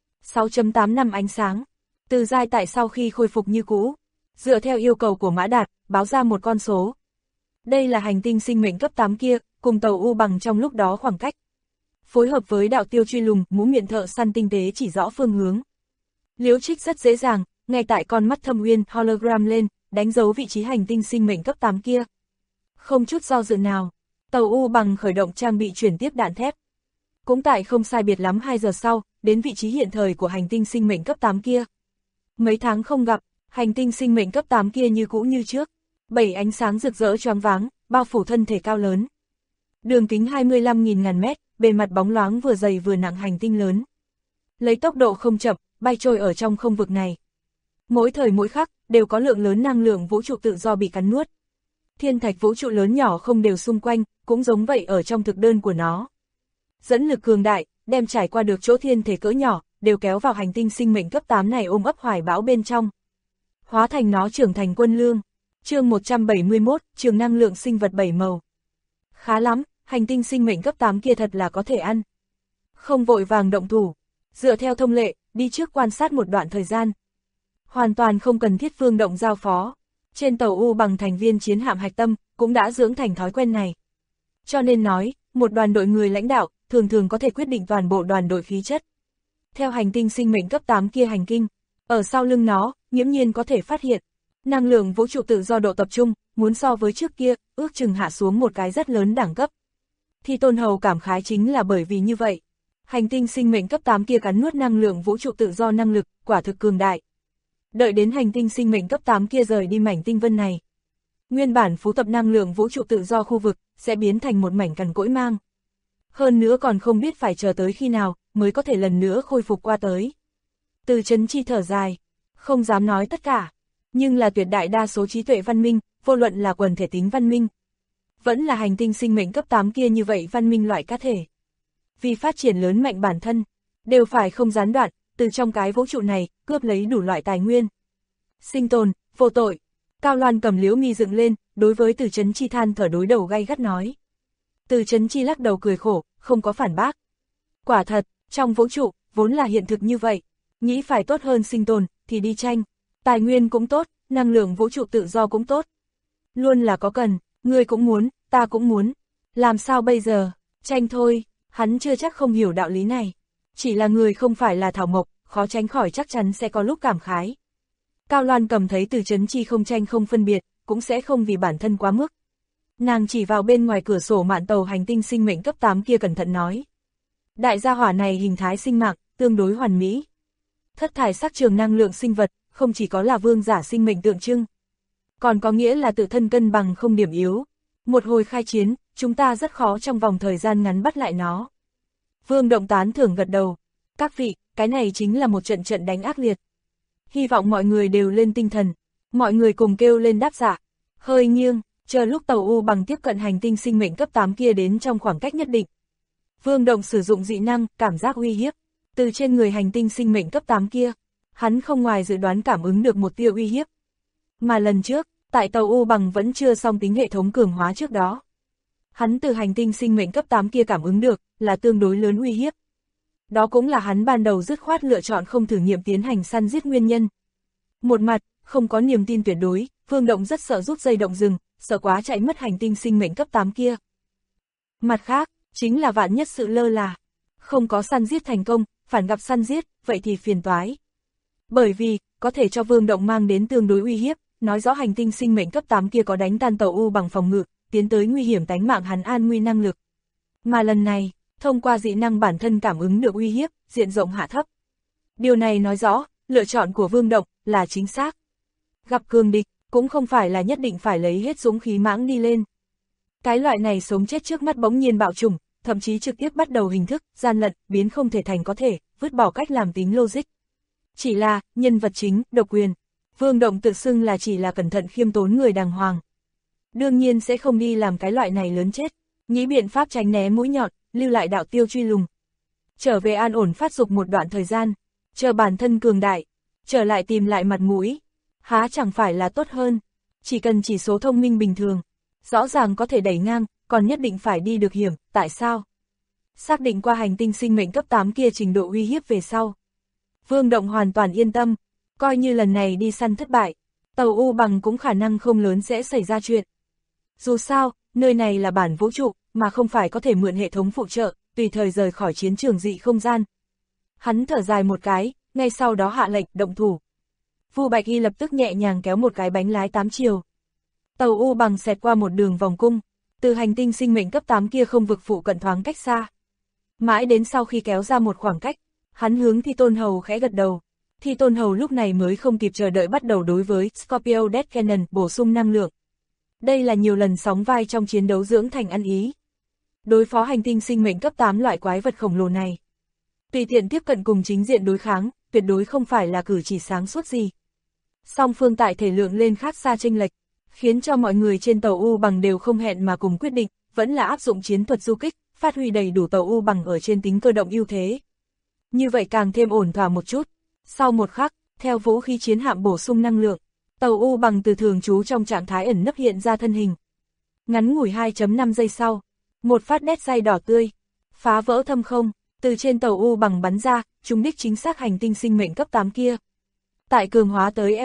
Speaker 2: 6.8 năm ánh sáng, từ giai tại sau khi khôi phục như cũ, dựa theo yêu cầu của Mã Đạt, báo ra một con số. Đây là hành tinh sinh mệnh cấp 8 kia, cùng tàu U Bằng trong lúc đó khoảng cách. Phối hợp với đạo tiêu truy lùng, mũ miệng thợ săn tinh tế chỉ rõ phương hướng. Liễu Trích rất dễ dàng, ngay tại con mắt thâm uyên hologram lên, đánh dấu vị trí hành tinh sinh mệnh cấp 8 kia. Không chút do dự nào, tàu U bằng khởi động trang bị chuyển tiếp đạn thép. Cũng tại không sai biệt lắm 2 giờ sau, đến vị trí hiện thời của hành tinh sinh mệnh cấp 8 kia. Mấy tháng không gặp, hành tinh sinh mệnh cấp 8 kia như cũ như trước. 7 ánh sáng rực rỡ choáng váng, bao phủ thân thể cao lớn. Đường kính 25.000 mét, bề mặt bóng loáng vừa dày vừa nặng hành tinh lớn. Lấy tốc độ không chậm, bay trôi ở trong không vực này. Mỗi thời mỗi khắc, đều có lượng lớn năng lượng vũ trụ tự do bị cắn nuốt. Thiên thạch vũ trụ lớn nhỏ không đều xung quanh, cũng giống vậy ở trong thực đơn của nó. Dẫn lực cường đại, đem trải qua được chỗ thiên thể cỡ nhỏ, đều kéo vào hành tinh sinh mệnh cấp 8 này ôm ấp hoài bão bên trong. Hóa thành nó trưởng thành quân lương. Chương 171, trường năng lượng sinh vật 7 màu. Khá lắm, hành tinh sinh mệnh cấp 8 kia thật là có thể ăn. Không vội vàng động thủ, dựa theo thông lệ, đi trước quan sát một đoạn thời gian. Hoàn toàn không cần thiết phương động giao phó. Trên tàu U bằng thành viên chiến hạm hạch tâm, cũng đã dưỡng thành thói quen này. Cho nên nói, một đoàn đội người lãnh đạo, thường thường có thể quyết định toàn bộ đoàn đội khí chất. Theo hành tinh sinh mệnh cấp 8 kia hành kinh, ở sau lưng nó, nghiễm nhiên có thể phát hiện, năng lượng vũ trụ tự do độ tập trung, muốn so với trước kia, ước chừng hạ xuống một cái rất lớn đẳng cấp. Thì Tôn Hầu cảm khái chính là bởi vì như vậy. Hành tinh sinh mệnh cấp 8 kia cắn nuốt năng lượng vũ trụ tự do năng lực, quả thực cường đại. Đợi đến hành tinh sinh mệnh cấp 8 kia rời đi mảnh tinh vân này. Nguyên bản phú tập năng lượng vũ trụ tự do khu vực, sẽ biến thành một mảnh cằn cỗi mang. Hơn nữa còn không biết phải chờ tới khi nào, mới có thể lần nữa khôi phục qua tới. Từ Chấn Chi thở dài, không dám nói tất cả, nhưng là tuyệt đại đa số trí tuệ văn minh, vô luận là quần thể tính văn minh. Vẫn là hành tinh sinh mệnh cấp 8 kia như vậy văn minh loại cá thể. Vì phát triển lớn mạnh bản thân, đều phải không gián đoạn, từ trong cái vũ trụ này, cướp lấy đủ loại tài nguyên. Sinh tồn, vô tội. Cao Loan cầm liễu mi dựng lên, đối với Từ Chấn Chi than thở đối đầu gay gắt nói. Từ Chấn Chi lắc đầu cười khổ, không có phản bác. Quả thật, trong vũ trụ, vốn là hiện thực như vậy. Nghĩ phải tốt hơn sinh tồn, thì đi tranh. Tài nguyên cũng tốt, năng lượng vũ trụ tự do cũng tốt. Luôn là có cần, ngươi cũng muốn, ta cũng muốn. Làm sao bây giờ, tranh thôi, hắn chưa chắc không hiểu đạo lý này. Chỉ là người không phải là thảo mộc, khó tránh khỏi chắc chắn sẽ có lúc cảm khái. Cao Loan cầm thấy Từ Chấn Chi không tranh không phân biệt, cũng sẽ không vì bản thân quá mức. Nàng chỉ vào bên ngoài cửa sổ mạn tàu hành tinh sinh mệnh cấp 8 kia cẩn thận nói. Đại gia hỏa này hình thái sinh mạng, tương đối hoàn mỹ. Thất thải sắc trường năng lượng sinh vật, không chỉ có là vương giả sinh mệnh tượng trưng. Còn có nghĩa là tự thân cân bằng không điểm yếu. Một hồi khai chiến, chúng ta rất khó trong vòng thời gian ngắn bắt lại nó. Vương Động tán thưởng gật đầu. Các vị, cái này chính là một trận trận đánh ác liệt. Hy vọng mọi người đều lên tinh thần. Mọi người cùng kêu lên đáp dạ. Hơi nghiêng, chờ lúc tàu U bằng tiếp cận hành tinh sinh mệnh cấp 8 kia đến trong khoảng cách nhất định. Vương Động sử dụng dị năng, cảm giác uy hiếp. Từ trên người hành tinh sinh mệnh cấp 8 kia, hắn không ngoài dự đoán cảm ứng được một tia uy hiếp. Mà lần trước, tại tàu U bằng vẫn chưa xong tính hệ thống cường hóa trước đó. Hắn từ hành tinh sinh mệnh cấp 8 kia cảm ứng được, là tương đối lớn uy hiếp. Đó cũng là hắn ban đầu dứt khoát lựa chọn không thử nghiệm tiến hành săn giết nguyên nhân. Một mặt, không có niềm tin tuyệt đối, Vương Động rất sợ rút dây động rừng, sợ quá chạy mất hành tinh sinh mệnh cấp 8 kia. Mặt khác, chính là vạn nhất sự lơ là. Không có săn giết thành công, phản gặp săn giết, vậy thì phiền toái. Bởi vì, có thể cho Vương Động mang đến tương đối uy hiếp, nói rõ hành tinh sinh mệnh cấp 8 kia có đánh tan tàu U bằng phòng ngự, tiến tới nguy hiểm tánh mạng hắn an nguy năng lực. Mà lần này, thông qua dị năng bản thân cảm ứng được uy hiếp, diện rộng hạ thấp. Điều này nói rõ, lựa chọn của Vương Động là chính xác. Gặp cường địch, cũng không phải là nhất định phải lấy hết dũng khí mãng đi lên. Cái loại này sống chết trước mắt bỗng nhiên bạo chủng, thậm chí trực tiếp bắt đầu hình thức, gian lận, biến không thể thành có thể, vứt bỏ cách làm tính logic. Chỉ là, nhân vật chính, độc quyền. Vương Động tự xưng là chỉ là cẩn thận khiêm tốn người đàng hoàng. Đương nhiên sẽ không đi làm cái loại này lớn chết, nghĩ biện pháp tránh né mũi nhọn, lưu lại đạo tiêu truy lùng. Trở về an ổn phát dục một đoạn thời gian, chờ bản thân cường đại, trở lại tìm lại mặt mũi. Há chẳng phải là tốt hơn, chỉ cần chỉ số thông minh bình thường, rõ ràng có thể đẩy ngang, còn nhất định phải đi được hiểm, tại sao? Xác định qua hành tinh sinh mệnh cấp 8 kia trình độ uy hiếp về sau. Vương Động hoàn toàn yên tâm, coi như lần này đi săn thất bại, tàu U bằng cũng khả năng không lớn sẽ xảy ra chuyện. Dù sao, nơi này là bản vũ trụ, mà không phải có thể mượn hệ thống phụ trợ, tùy thời rời khỏi chiến trường dị không gian. Hắn thở dài một cái, ngay sau đó hạ lệnh động thủ. Vu Bạch Y lập tức nhẹ nhàng kéo một cái bánh lái 8 chiều. Tàu U bằng xẹt qua một đường vòng cung, từ hành tinh sinh mệnh cấp 8 kia không vực phụ cận thoáng cách xa. Mãi đến sau khi kéo ra một khoảng cách, hắn hướng Thi Tôn Hầu khẽ gật đầu. Thi Tôn Hầu lúc này mới không kịp chờ đợi bắt đầu đối với Scorpio Death Cannon bổ sung năng lượng. Đây là nhiều lần sóng vai trong chiến đấu dưỡng thành ăn ý. Đối phó hành tinh sinh mệnh cấp 8 loại quái vật khổng lồ này, tùy tiện tiếp cận cùng chính diện đối kháng, tuyệt đối không phải là cử chỉ sáng suốt gì. Song phương tại thể lượng lên khác xa chênh lệch, khiến cho mọi người trên tàu U bằng đều không hẹn mà cùng quyết định, vẫn là áp dụng chiến thuật du kích, phát huy đầy đủ tàu U bằng ở trên tính cơ động ưu thế. Như vậy càng thêm ổn thỏa một chút. Sau một khắc, theo vũ khí chiến hạm bổ sung năng lượng, tàu U bằng từ thường trú trong trạng thái ẩn nấp hiện ra thân hình. Ngắn ngủi 2.5 giây sau, một phát đét dây đỏ tươi, phá vỡ thâm không, từ trên tàu U bằng bắn ra, trúng đích chính xác hành tinh sinh mệnh cấp 8 kia. Tại cường hóa tới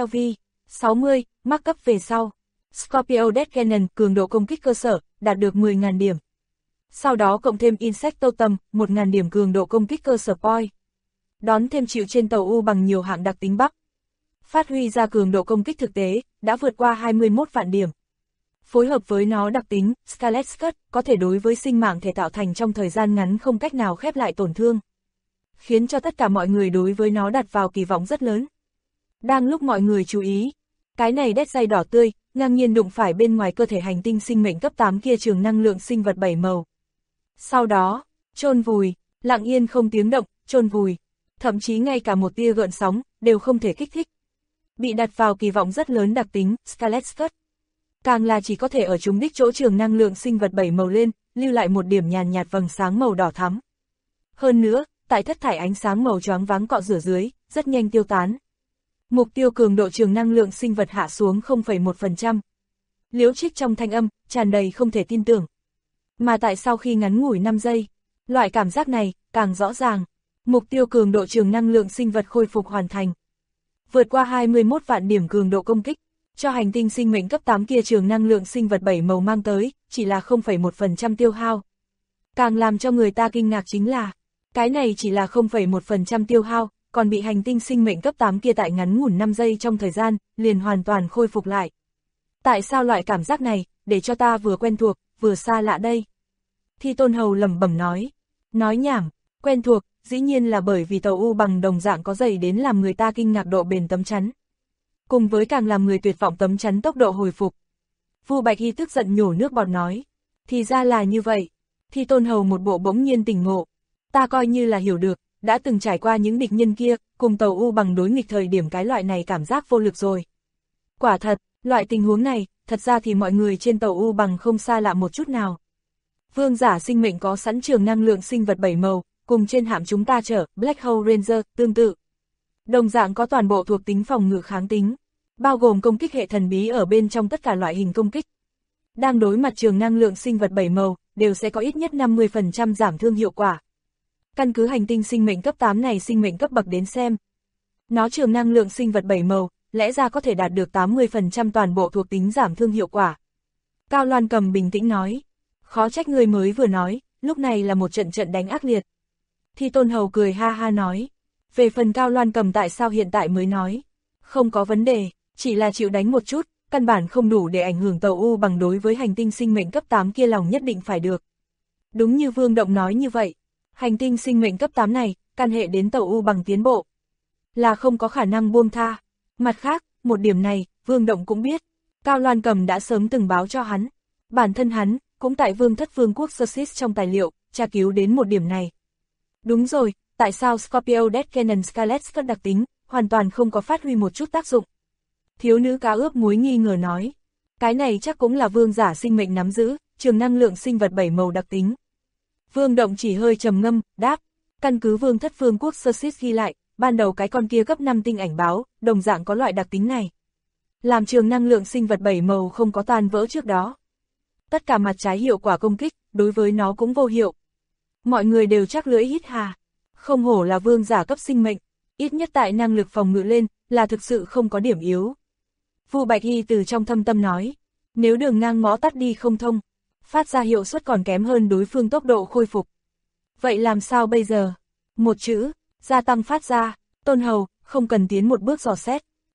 Speaker 2: LV-60, mắc cấp về sau, Scorpio Death Cannon cường độ công kích cơ sở, đạt được 10.000 điểm. Sau đó cộng thêm Insectotum, 1.000 điểm cường độ công kích cơ sở point. Đón thêm chịu trên tàu U bằng nhiều hạng đặc tính Bắc. Phát huy ra cường độ công kích thực tế, đã vượt qua 21 vạn điểm. Phối hợp với nó đặc tính, Scarlet Skirt, có thể đối với sinh mạng thể tạo thành trong thời gian ngắn không cách nào khép lại tổn thương. Khiến cho tất cả mọi người đối với nó đặt vào kỳ vọng rất lớn. Đang lúc mọi người chú ý, cái này đét dây đỏ tươi, ngang nhiên đụng phải bên ngoài cơ thể hành tinh sinh mệnh cấp 8 kia trường năng lượng sinh vật 7 màu. Sau đó, chôn vùi, lặng yên không tiếng động, chôn vùi. Thậm chí ngay cả một tia gợn sóng, đều không thể kích thích. Bị đặt vào kỳ vọng rất lớn đặc tính, Scarlet Skirt. Càng là chỉ có thể ở chúng đích chỗ trường năng lượng sinh vật 7 màu lên, lưu lại một điểm nhàn nhạt vầng sáng màu đỏ thắm. Hơn nữa, tại thất thải ánh sáng màu choáng váng cọ rửa dưới, rất nhanh tiêu tán. Mục tiêu cường độ trường năng lượng sinh vật hạ xuống 0,1%. Liễu Trích trong thanh âm, tràn đầy không thể tin tưởng. Mà tại sau khi ngắn ngủi 5 giây, loại cảm giác này, càng rõ ràng. Mục tiêu cường độ trường năng lượng sinh vật khôi phục hoàn thành. Vượt qua 21 vạn điểm cường độ công kích, cho hành tinh sinh mệnh cấp 8 kia trường năng lượng sinh vật 7 màu mang tới, chỉ là 0,1% tiêu hao. Càng làm cho người ta kinh ngạc chính là, cái này chỉ là 0,1% tiêu hao, còn bị hành tinh sinh mệnh cấp 8 kia tại ngắn ngủn 5 giây trong thời gian, liền hoàn toàn khôi phục lại. Tại sao loại cảm giác này, để cho ta vừa quen thuộc, vừa xa lạ đây? Thi Tôn Hầu lẩm bẩm nói. Nói nhảm, quen thuộc, dĩ nhiên là bởi vì tàu U bằng đồng dạng có dày đến làm người ta kinh ngạc độ bền tấm chắn. Cùng với càng làm người tuyệt vọng tấm chắn tốc độ hồi phục. Vu Bạch Hy tức giận nhổ nước bọt nói. Thì ra là như vậy. Thi Tôn Hầu một bộ bỗng nhiên tỉnh ngộ. Ta coi như là hiểu được, đã từng trải qua những địch nhân kia, cùng tàu U bằng đối nghịch thời điểm cái loại này cảm giác vô lực rồi. Quả thật, loại tình huống này, thật ra thì mọi người trên tàu U bằng không xa lạ một chút nào. Vương giả sinh mệnh có sẵn trường năng lượng sinh vật 7 màu, cùng trên hạm chúng ta chở, Black Hole Ranger, tương tự. Đồng dạng có toàn bộ thuộc tính phòng ngự kháng tính, bao gồm công kích hệ thần bí ở bên trong tất cả loại hình công kích. Đang đối mặt trường năng lượng sinh vật 7 màu, đều sẽ có ít nhất 50% giảm thương hiệu quả. Căn cứ hành tinh sinh mệnh cấp 8 này sinh mệnh cấp bậc đến xem. Nó trường năng lượng sinh vật 7 màu, lẽ ra có thể đạt được 80% toàn bộ thuộc tính giảm thương hiệu quả. Cao Loan Cầm bình tĩnh nói. Khó trách người mới vừa nói, lúc này là một trận trận đánh ác liệt. Thi Tôn Hầu cười ha ha nói. Về phần Cao Loan Cầm tại sao hiện tại mới nói. Không có vấn đề, chỉ là chịu đánh một chút, căn bản không đủ để ảnh hưởng tàu U bằng đối với hành tinh sinh mệnh cấp 8 kia lòng nhất định phải được. Đúng như Vương Động nói như vậy, hành tinh sinh mệnh cấp 8 này, căn hệ đến tàu U bằng tiến bộ. Là không có khả năng buông tha. Mặt khác, một điểm này, Vương Động cũng biết. Cao Loan Cầm đã sớm từng báo cho hắn. Bản thân hắn, cũng tại Vương Thất Vương quốc Sosis trong tài liệu, tra cứu đến một điểm này. Đúng rồi, tại sao Scorpio Death Cannon Scarlet Skirt đặc tính, hoàn toàn không có phát huy một chút tác dụng. Thiếu nữ cá ướp muối nghi ngờ nói. Cái này chắc cũng là vương giả sinh mệnh nắm giữ, trường năng lượng sinh vật 7 màu đặc tính. Vương Động chỉ hơi trầm ngâm, đáp. Căn cứ Vương Thất Vương quốc Sosis ghi lại, ban đầu cái con kia cấp 5 tinh ảnh báo, đồng dạng có loại đặc tính này. Làm trường năng lượng sinh vật 7 màu không có tan vỡ trước đó. Tất cả mặt trái hiệu quả công kích, đối với nó cũng vô hiệu. Mọi người đều chắc lưỡi hít hà. Không hổ là vương giả cấp sinh mệnh, ít nhất tại năng lực phòng ngự lên, là thực sự không có điểm yếu. Vu Bạch Hy từ trong thâm tâm nói, nếu đường ngang ngõ tắt đi không thông, phát ra hiệu suất còn kém hơn đối phương tốc độ khôi phục. Vậy làm sao bây giờ? Một chữ, gia tăng phát ra, Tôn Hầu, không cần tiến một bước dò xét.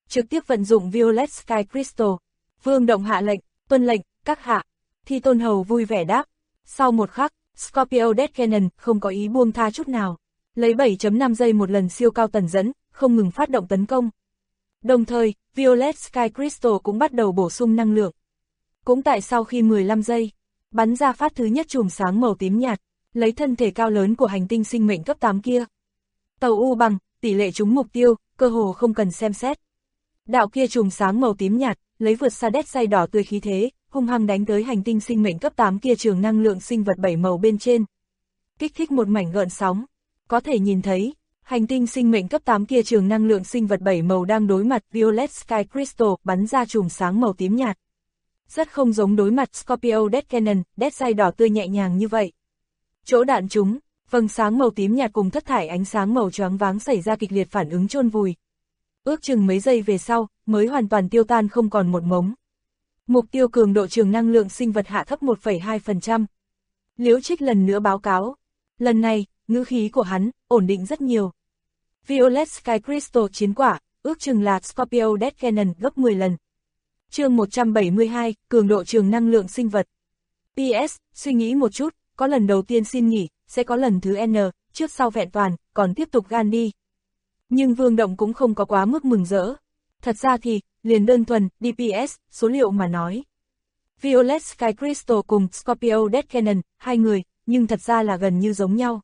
Speaker 2: trực tiếp vận dụng Violet Sky Crystal. Vương Động hạ lệnh, tuân lệnh, các hạ. Thi Tôn Hầu vui vẻ đáp. Sau một khắc, Scorpio Death Cannon không có ý buông tha chút nào. Lấy 7.5 giây một lần siêu cao tần dẫn, không ngừng phát động tấn công. Đồng thời, Violet Sky Crystal cũng bắt đầu bổ sung năng lượng. Cũng tại sau khi 15 giây, bắn ra phát thứ nhất chùm sáng màu tím nhạt, lấy thân thể cao lớn của hành tinh sinh mệnh cấp 8 kia. Tàu U bằng, tỷ lệ trúng mục tiêu, cơ hồ không cần xem xét. Đạo kia chùm sáng màu tím nhạt, lấy vượt xa đét say đỏ tươi khí thế, hung hăng đánh tới hành tinh sinh mệnh cấp 8 kia trường năng lượng sinh vật 7 màu bên trên. Kích thích một mảnh gợn sóng, có thể nhìn thấy, hành tinh sinh mệnh cấp 8 kia trường năng lượng sinh vật 7 màu đang đối mặt Violet Sky Crystal bắn ra chùm sáng màu tím nhạt. Rất không giống đối mặt Scorpio Death Cannon, đét say đỏ tươi nhẹ nhàng như vậy. Chỗ đạn trúng, vầng sáng màu tím nhạt cùng thất thải ánh sáng màu choáng váng xảy ra kịch liệt phản ứng chôn vùi. Ước chừng mấy giây về sau, mới hoàn toàn tiêu tan không còn một mống. Mục tiêu cường độ trường năng lượng sinh vật hạ thấp 1,2%. Liễu Trích lần nữa báo cáo. Lần này, ngữ khí của hắn, ổn định rất nhiều. Violet Sky Crystal chiến quả, ước chừng là Scorpio Death Cannon gấp 10 lần. Chương 172, cường độ trường năng lượng sinh vật. PS, suy nghĩ một chút, có lần đầu tiên xin nghỉ, sẽ có lần thứ N, trước sau vẹn toàn, còn tiếp tục gan đi. Nhưng Vương Động cũng không có quá mức mừng rỡ. Thật ra thì, liền đơn thuần, DPS, số liệu mà nói. Violet Sky Crystal cùng Scorpio Death Cannon, hai người, nhưng thật ra là gần như giống nhau.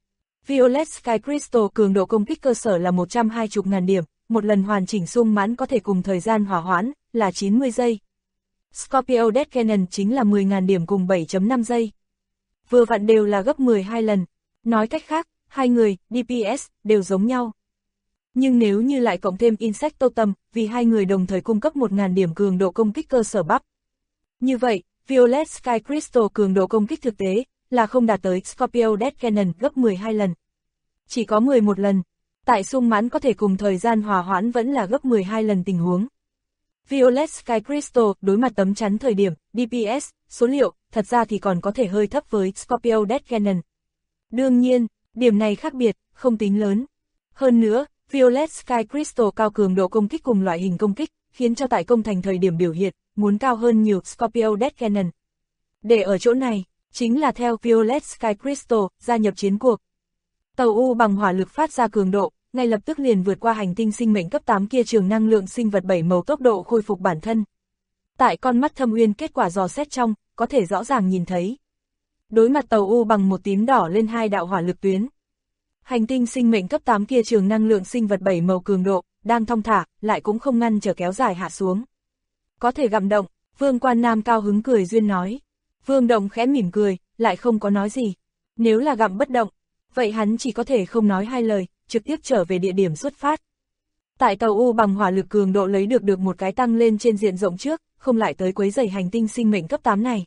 Speaker 2: Violet Sky Crystal cường độ công kích cơ sở là 120.000 điểm, một lần hoàn chỉnh sung mãn có thể cùng thời gian hỏa hoãn, là 90 giây. Scorpio Death Cannon chính là 10.000 điểm cùng 7.5 giây. Vừa vặn đều là gấp 12 lần. Nói cách khác, hai người, DPS, đều giống nhau. Nhưng nếu như lại cộng thêm Insect Totem, vì hai người đồng thời cung cấp 1.000 điểm cường độ công kích cơ sở bắp. Như vậy, Violet Sky Crystal cường độ công kích thực tế, là không đạt tới Scorpio Death Cannon gấp 12 lần. Chỉ có 11 lần. Tại sung mãn có thể cùng thời gian hòa hoãn vẫn là gấp 12 lần tình huống. Violet Sky Crystal đối mặt tấm chắn thời điểm, DPS, số liệu, thật ra thì còn có thể hơi thấp với Scorpio Death Cannon. Đương nhiên, điểm này khác biệt, không tính lớn. Hơn nữa, Violet Sky Crystal cao cường độ công kích cùng loại hình công kích, khiến cho tại công thành thời điểm biểu hiện, muốn cao hơn nhiều Scorpio Death Cannon. Để ở chỗ này, chính là theo Violet Sky Crystal gia nhập chiến cuộc. Tàu U bằng hỏa lực phát ra cường độ, ngay lập tức liền vượt qua hành tinh sinh mệnh cấp 8 kia trường năng lượng sinh vật 7 màu tốc độ khôi phục bản thân. Tại con mắt Thâm Uyên kết quả dò xét trong, có thể rõ ràng nhìn thấy. Đối mặt tàu U bằng một tím đỏ lên hai đạo hỏa lực tuyến. Hành tinh sinh mệnh cấp 8 kia trường năng lượng sinh vật 7 màu cường độ, đang thong thả, lại cũng không ngăn trở kéo dài hạ xuống. Có thể gặm động, Vương Quan Nam cao hứng cười duyên nói. Vương Động khẽ mỉm cười, lại không có nói gì. Nếu là gặm bất động, vậy hắn chỉ có thể không nói hai lời, trực tiếp trở về địa điểm xuất phát. Tại tàu U bằng hỏa lực cường độ lấy được một cái tăng lên trên diện rộng trước, không lại tới quấy rầy hành tinh sinh mệnh cấp 8 này.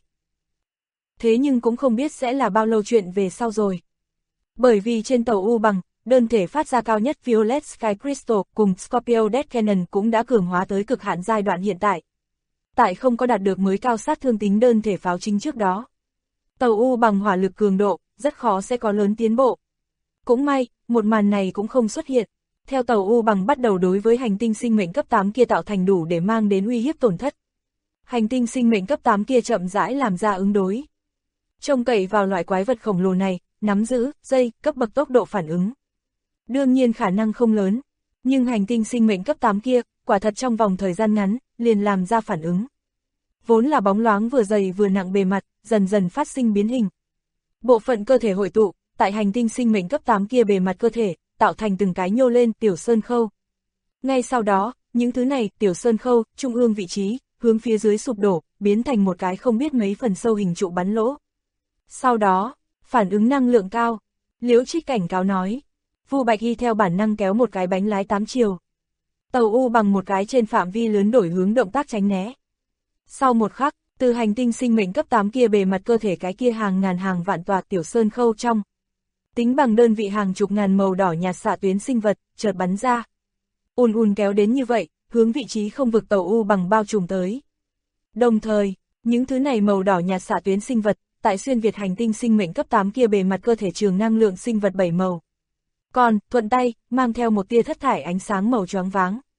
Speaker 2: Thế nhưng cũng không biết sẽ là bao lâu chuyện về sau rồi. Bởi vì trên tàu U bằng, đơn thể phát ra cao nhất Violet Sky Crystal cùng Scorpio Death Cannon cũng đã cường hóa tới cực hạn giai đoạn hiện tại. Tại không có đạt được mới cao sát thương tính đơn thể pháo chính trước đó. Tàu U bằng hỏa lực cường độ, rất khó sẽ có lớn tiến bộ. Cũng may, một màn này cũng không xuất hiện. Theo tàu U bằng bắt đầu đối với hành tinh sinh mệnh cấp 8 kia tạo thành đủ để mang đến uy hiếp tổn thất. Hành tinh sinh mệnh cấp 8 kia chậm rãi làm ra ứng đối. Trông cậy vào loại quái vật khổng lồ này, nắm giữ, dây, cấp bậc tốc độ phản ứng. Đương nhiên khả năng không lớn, nhưng hành tinh sinh mệnh cấp 8 kia, quả thật trong vòng thời gian ngắn, liền làm ra phản ứng. Vốn là bóng loáng vừa dày vừa nặng bề mặt, dần dần phát sinh biến hình. Bộ phận cơ thể hội tụ, tại hành tinh sinh mệnh cấp 8 kia bề mặt cơ thể, tạo thành từng cái nhô lên tiểu sơn khâu. Ngay sau đó, những thứ này, tiểu sơn khâu, trung ương vị trí, hướng phía dưới sụp đổ, biến thành một cái không biết mấy phần sâu hình trụ bắn lỗ. Sau đó, phản ứng năng lượng cao, Liễu Trích cảnh cáo nói. Vu Bạch Hy theo bản năng kéo một cái bánh lái 8 chiều. Tàu U bằng một cái trên phạm vi lớn đổi hướng động tác tránh né. Sau một khắc, từ hành tinh sinh mệnh cấp 8 kia bề mặt cơ thể cái kia hàng ngàn hàng vạn tòa tiểu sơn khâu trong. Tính bằng đơn vị hàng chục ngàn màu đỏ nhạt xạ tuyến sinh vật, chợt bắn ra. Ùn kéo đến như vậy, hướng vị trí không vực tàu U bằng bao trùm tới. Đồng thời, những thứ này màu đỏ nhạt xạ tuyến sinh vật, tại xuyên việt hành tinh sinh mệnh cấp 8 kia bề mặt cơ thể trường năng lượng sinh vật 7 màu. Còn, thuận tay, mang theo một tia thất thải ánh sáng màu choáng váng.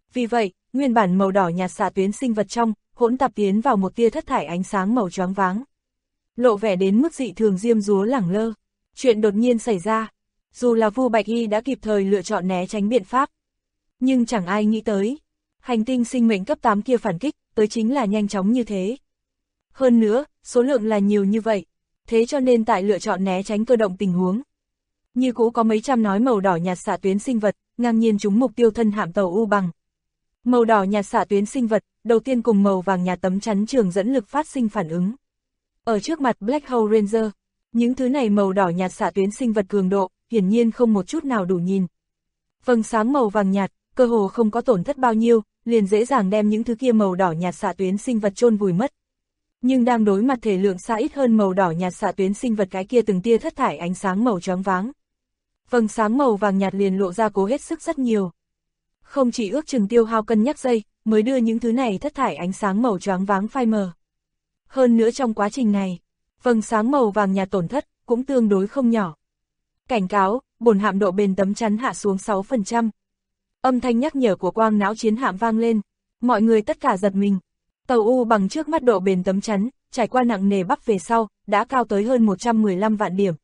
Speaker 2: Vì vậy, nguyên bản màu đỏ nhạt xạ tuyến sinh vật trong, hỗn tạp tiến vào một tia thất thải ánh sáng màu choáng váng. Lộ vẻ đến mức dị thường diêm dúa lẳng lơ. Chuyện đột nhiên xảy ra. Dù là Vu Bạch Y đã kịp thời lựa chọn né tránh biện pháp. Nhưng chẳng ai nghĩ tới. Hành tinh sinh mệnh cấp 8 kia phản kích, tới chính là nhanh chóng như thế. Hơn nữa, số lượng là nhiều như vậy. Thế cho nên tại lựa chọn né tránh cơ động tình huống. Như cũ có mấy trăm nói màu đỏ nhạt xạ tuyến sinh vật, ngang nhiên trúng mục tiêu thân hạm tàu U bằng. Màu đỏ nhạt xạ tuyến sinh vật, đầu tiên cùng màu vàng nhạt tấm chắn trường dẫn lực phát sinh phản ứng. Ở trước mặt Black Hole Ranger, những thứ này màu đỏ nhạt xạ tuyến sinh vật cường độ, hiển nhiên không một chút nào đủ nhìn. Vầng sáng màu vàng nhạt, cơ hồ không có tổn thất bao nhiêu, liền dễ dàng đem những thứ kia màu đỏ nhạt xạ tuyến sinh vật chôn vùi mất. Nhưng đang đối mặt thể lượng xa ít hơn màu đỏ nhạt xạ tuyến sinh vật cái kia từng tia thất thải ánh sáng màu choáng váng. Vầng sáng màu vàng nhạt liền lộ ra cố hết sức rất nhiều. Không chỉ ước chừng tiêu hao cân nhắc giây, mới đưa những thứ này thất thải ánh sáng màu choáng váng phai mờ. Hơn nữa trong quá trình này, vầng sáng màu vàng nhạt tổn thất cũng tương đối không nhỏ. Cảnh cáo, bổn hạm độ bền tấm chắn hạ xuống 6%. Âm thanh nhắc nhở của quang não chiến hạm vang lên, mọi người tất cả giật mình. Tàu U bằng trước mắt độ bền tấm chắn, trải qua nặng nề bắp về sau, đã cao tới hơn 115 vạn điểm.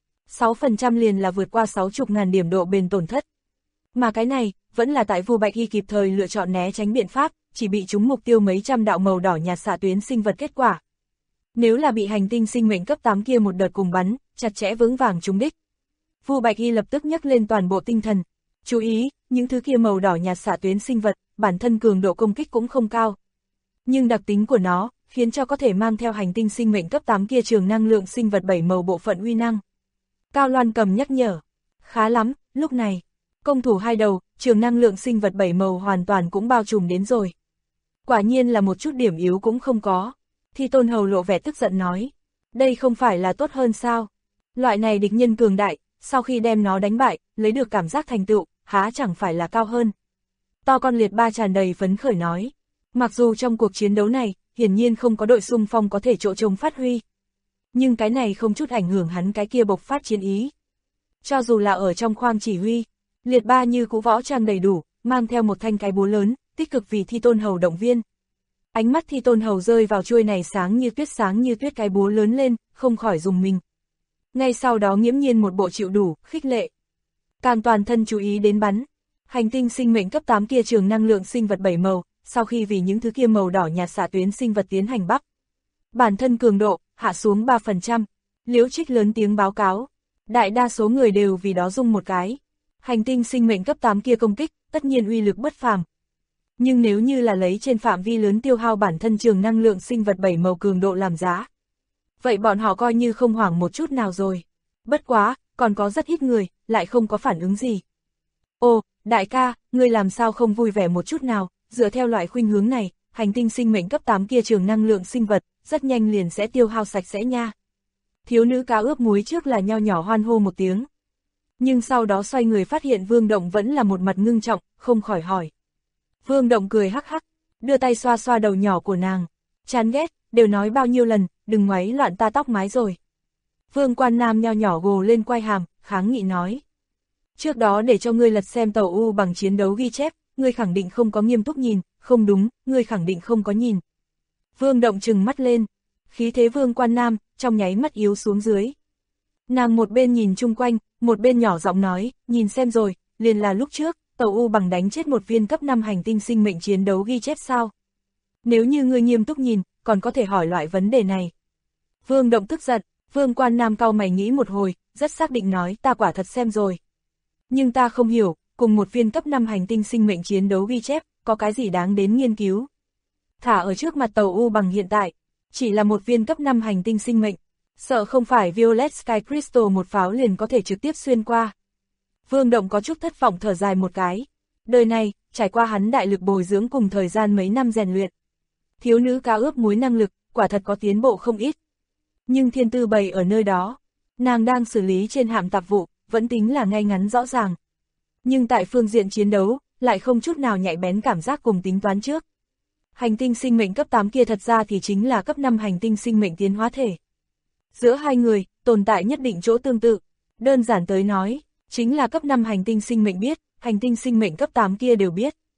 Speaker 2: 6% liền là vượt qua 60.000 điểm độ bền tổn thất. Mà cái này, vẫn là tại Vu Bạch Y kịp thời lựa chọn né tránh biện pháp, chỉ bị trúng mục tiêu mấy trăm đạo màu đỏ nhạt xạ tuyến sinh vật kết quả. Nếu là bị hành tinh sinh mệnh cấp 8 kia một đợt cùng bắn, chặt chẽ vững vàng trúng đích. Vu Bạch Y lập tức nhắc lên toàn bộ tinh thần. Chú ý, những thứ kia màu đỏ nhạt xạ tuyến sinh vật, bản thân cường độ công kích cũng không cao. Nhưng đặc tính của nó, khiến cho có thể mang theo hành tinh sinh mệnh cấp 8 kia trường năng lượng sinh vật 7 màu bộ phận uy năng. Cao Loan Cầm nhắc nhở. Khá lắm, lúc này, công thủ hai đầu, trường năng lượng sinh vật 7 màu hoàn toàn cũng bao trùm đến rồi. Quả nhiên là một chút điểm yếu cũng không có. Thi Tôn Hầu lộ vẻ tức giận nói. Đây không phải là tốt hơn sao? Loại này địch nhân cường đại, sau khi đem nó đánh bại, lấy được cảm giác thành tựu, há chẳng phải là cao hơn. To Con Liệt Ba tràn đầy phấn khởi nói. Mặc dù trong cuộc chiến đấu này, hiển nhiên không có đội xung phong có thể chỗ trống phát huy. Nhưng cái này không chút ảnh hưởng hắn cái kia bộc phát chiến ý. Cho dù là ở trong khoang chỉ huy, Liệt Ba như cũ võ trang đầy đủ, mang theo một thanh cái búa lớn, tích cực vì Thi Tôn Hầu động viên. Ánh mắt Thi Tôn Hầu rơi vào chuôi này sáng như tuyết cái búa lớn lên, không khỏi dùng mình. Ngay sau đó nghiễm nhiên một bộ chịu đủ, khích lệ. Càng toàn thân chú ý đến bắn. Hành tinh sinh mệnh cấp 8 kia trường năng lượng sinh vật 7 màu, sau khi vì những thứ kia màu đỏ nhạt xạ tuyến sinh vật tiến hành bắp. Bản thân cường độ, hạ xuống 3%. Liễu Trích lớn tiếng báo cáo. Đại đa số người đều vì đó rung một cái. Hành tinh sinh mệnh cấp 8 kia công kích, tất nhiên uy lực bất phàm. Nhưng nếu như là lấy trên phạm vi lớn tiêu hao bản thân trường năng lượng sinh vật 7 màu cường độ làm giá. Vậy bọn họ coi như không hoảng một chút nào rồi. Bất quá, còn có rất ít người, lại không có phản ứng gì. Ồ, đại ca, ngươi làm sao không vui vẻ một chút nào, dựa theo loại khuynh hướng này, hành tinh sinh mệnh cấp 8 kia trường năng lượng sinh vật, rất nhanh liền sẽ tiêu hao sạch sẽ nha. Thiếu nữ cá ướp muối trước là nho nhỏ hoan hô một tiếng. Nhưng sau đó xoay người phát hiện Vương Động vẫn là một mặt ngưng trọng, không khỏi hỏi. Vương Động cười hắc hắc, đưa tay xoa xoa đầu nhỏ của nàng. Chán ghét, đều nói bao nhiêu lần, đừng ngoáy loạn ta tóc mái rồi. Vương Quan Nam nho nhỏ gồ lên quai hàm, kháng nghị nói. Trước đó để cho ngươi lật xem tàu U bằng chiến đấu ghi chép, ngươi khẳng định không có nghiêm túc nhìn, không đúng, ngươi khẳng định không có nhìn. Vương Động trừng mắt lên, khí thế Vương Quan Nam, trong nháy mắt yếu xuống dưới. Nàng một bên nhìn chung quanh, một bên nhỏ giọng nói, nhìn xem rồi, liền là lúc trước, tàu U bằng đánh chết một viên cấp 5 hành tinh sinh mệnh chiến đấu ghi chép sao. Nếu như ngươi nghiêm túc nhìn, còn có thể hỏi loại vấn đề này. Vương Động tức giận, Vương Quan Nam cau mày nghĩ một hồi, rất xác định nói ta quả thật xem rồi. Nhưng ta không hiểu, cùng một viên cấp 5 hành tinh sinh mệnh chiến đấu ghi chép, có cái gì đáng đến nghiên cứu. Thả ở trước mặt tàu U bằng hiện tại, chỉ là một viên cấp 5 hành tinh sinh mệnh, sợ không phải Violet Sky Crystal một pháo liền có thể trực tiếp xuyên qua. Vương Động có chút thất vọng thở dài một cái. Đời này, trải qua hắn đại lực bồi dưỡng cùng thời gian mấy năm rèn luyện. Thiếu nữ cá ướp muối năng lực, quả thật có tiến bộ không ít. Nhưng thiên tư bày ở nơi đó, nàng đang xử lý trên hạm tạp vụ, vẫn tính là ngay ngắn rõ ràng. Nhưng tại phương diện chiến đấu, lại không chút nào nhạy bén cảm giác cùng tính toán trước. Hành tinh sinh mệnh cấp 8 kia thật ra thì chính là cấp 5 hành tinh sinh mệnh tiến hóa thể. Giữa hai người, tồn tại nhất định chỗ tương tự. Đơn giản tới nói, chính là cấp 5 hành tinh sinh mệnh biết, hành tinh sinh mệnh cấp 8 kia đều biết.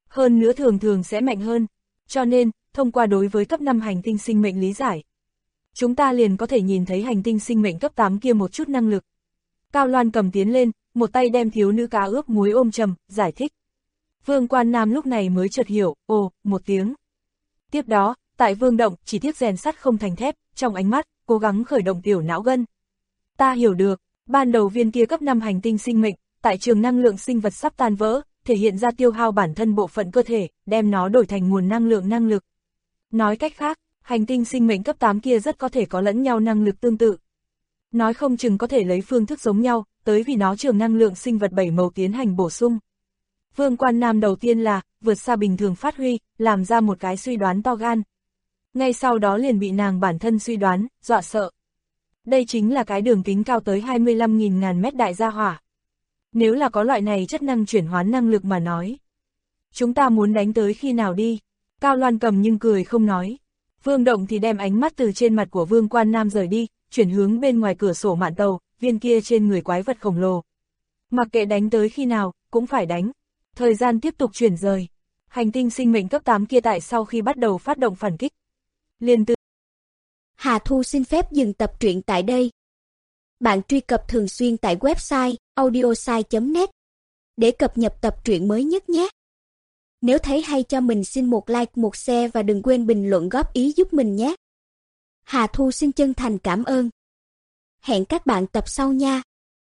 Speaker 2: Hơn nữa thường thường sẽ mạnh hơn. Cho nên, thông qua đối với cấp 5 hành tinh sinh mệnh lý giải, chúng ta liền có thể nhìn thấy hành tinh sinh mệnh cấp 8 kia một chút năng lực. Cao Loan cầm tiến lên, một tay đem thiếu nữ cá ướp muối ôm chầm, giải thích. Vương Quan Nam lúc này mới chợt hiểu, ồ, một tiếng. Tiếp đó, tại Vương Động, chỉ tiếc rèn sắt không thành thép, trong ánh mắt, cố gắng khởi động tiểu não gân. Ta hiểu được, ban đầu viên kia cấp 5 hành tinh sinh mệnh, tại trường năng lượng sinh vật sắp tan vỡ, thể hiện ra tiêu hao bản thân bộ phận cơ thể, đem nó đổi thành nguồn năng lượng năng lực. Nói cách khác, hành tinh sinh mệnh cấp 8 kia rất có thể có lẫn nhau năng lực tương tự. Nói không chừng có thể lấy phương thức giống nhau, tới vì nó trường năng lượng sinh vật 7 màu tiến hành bổ sung. Vương Quan Nam đầu tiên là, vượt xa bình thường phát huy, làm ra một cái suy đoán to gan. Ngay sau đó liền bị nàng bản thân suy đoán, dọa sợ. Đây chính là cái đường kính cao tới 25.000 ngàn mét đại gia hỏa. Nếu là có loại này chất năng chuyển hóa năng lực mà nói. Chúng ta muốn đánh tới khi nào đi? Cao Loan cầm nhưng cười không nói. Vương Động thì đem ánh mắt từ trên mặt của Vương Quan Nam rời đi, chuyển hướng bên ngoài cửa sổ mạn tàu, viên kia trên người quái vật khổng lồ. Mặc kệ đánh tới khi nào, cũng phải đánh. Thời gian tiếp tục chuyển rời. Hành tinh sinh mệnh cấp 8 kia tại sau khi bắt đầu phát động phản kích. Liền từ
Speaker 3: Hà Thu xin phép dừng tập truyện tại đây. Bạn truy cập thường xuyên tại website audiosai.net để cập nhật tập truyện mới nhất nhé. Nếu thấy hay cho mình xin một like, một share và đừng quên bình luận góp ý giúp mình nhé. Hà Thu xin chân thành cảm ơn. Hẹn các bạn tập sau nha.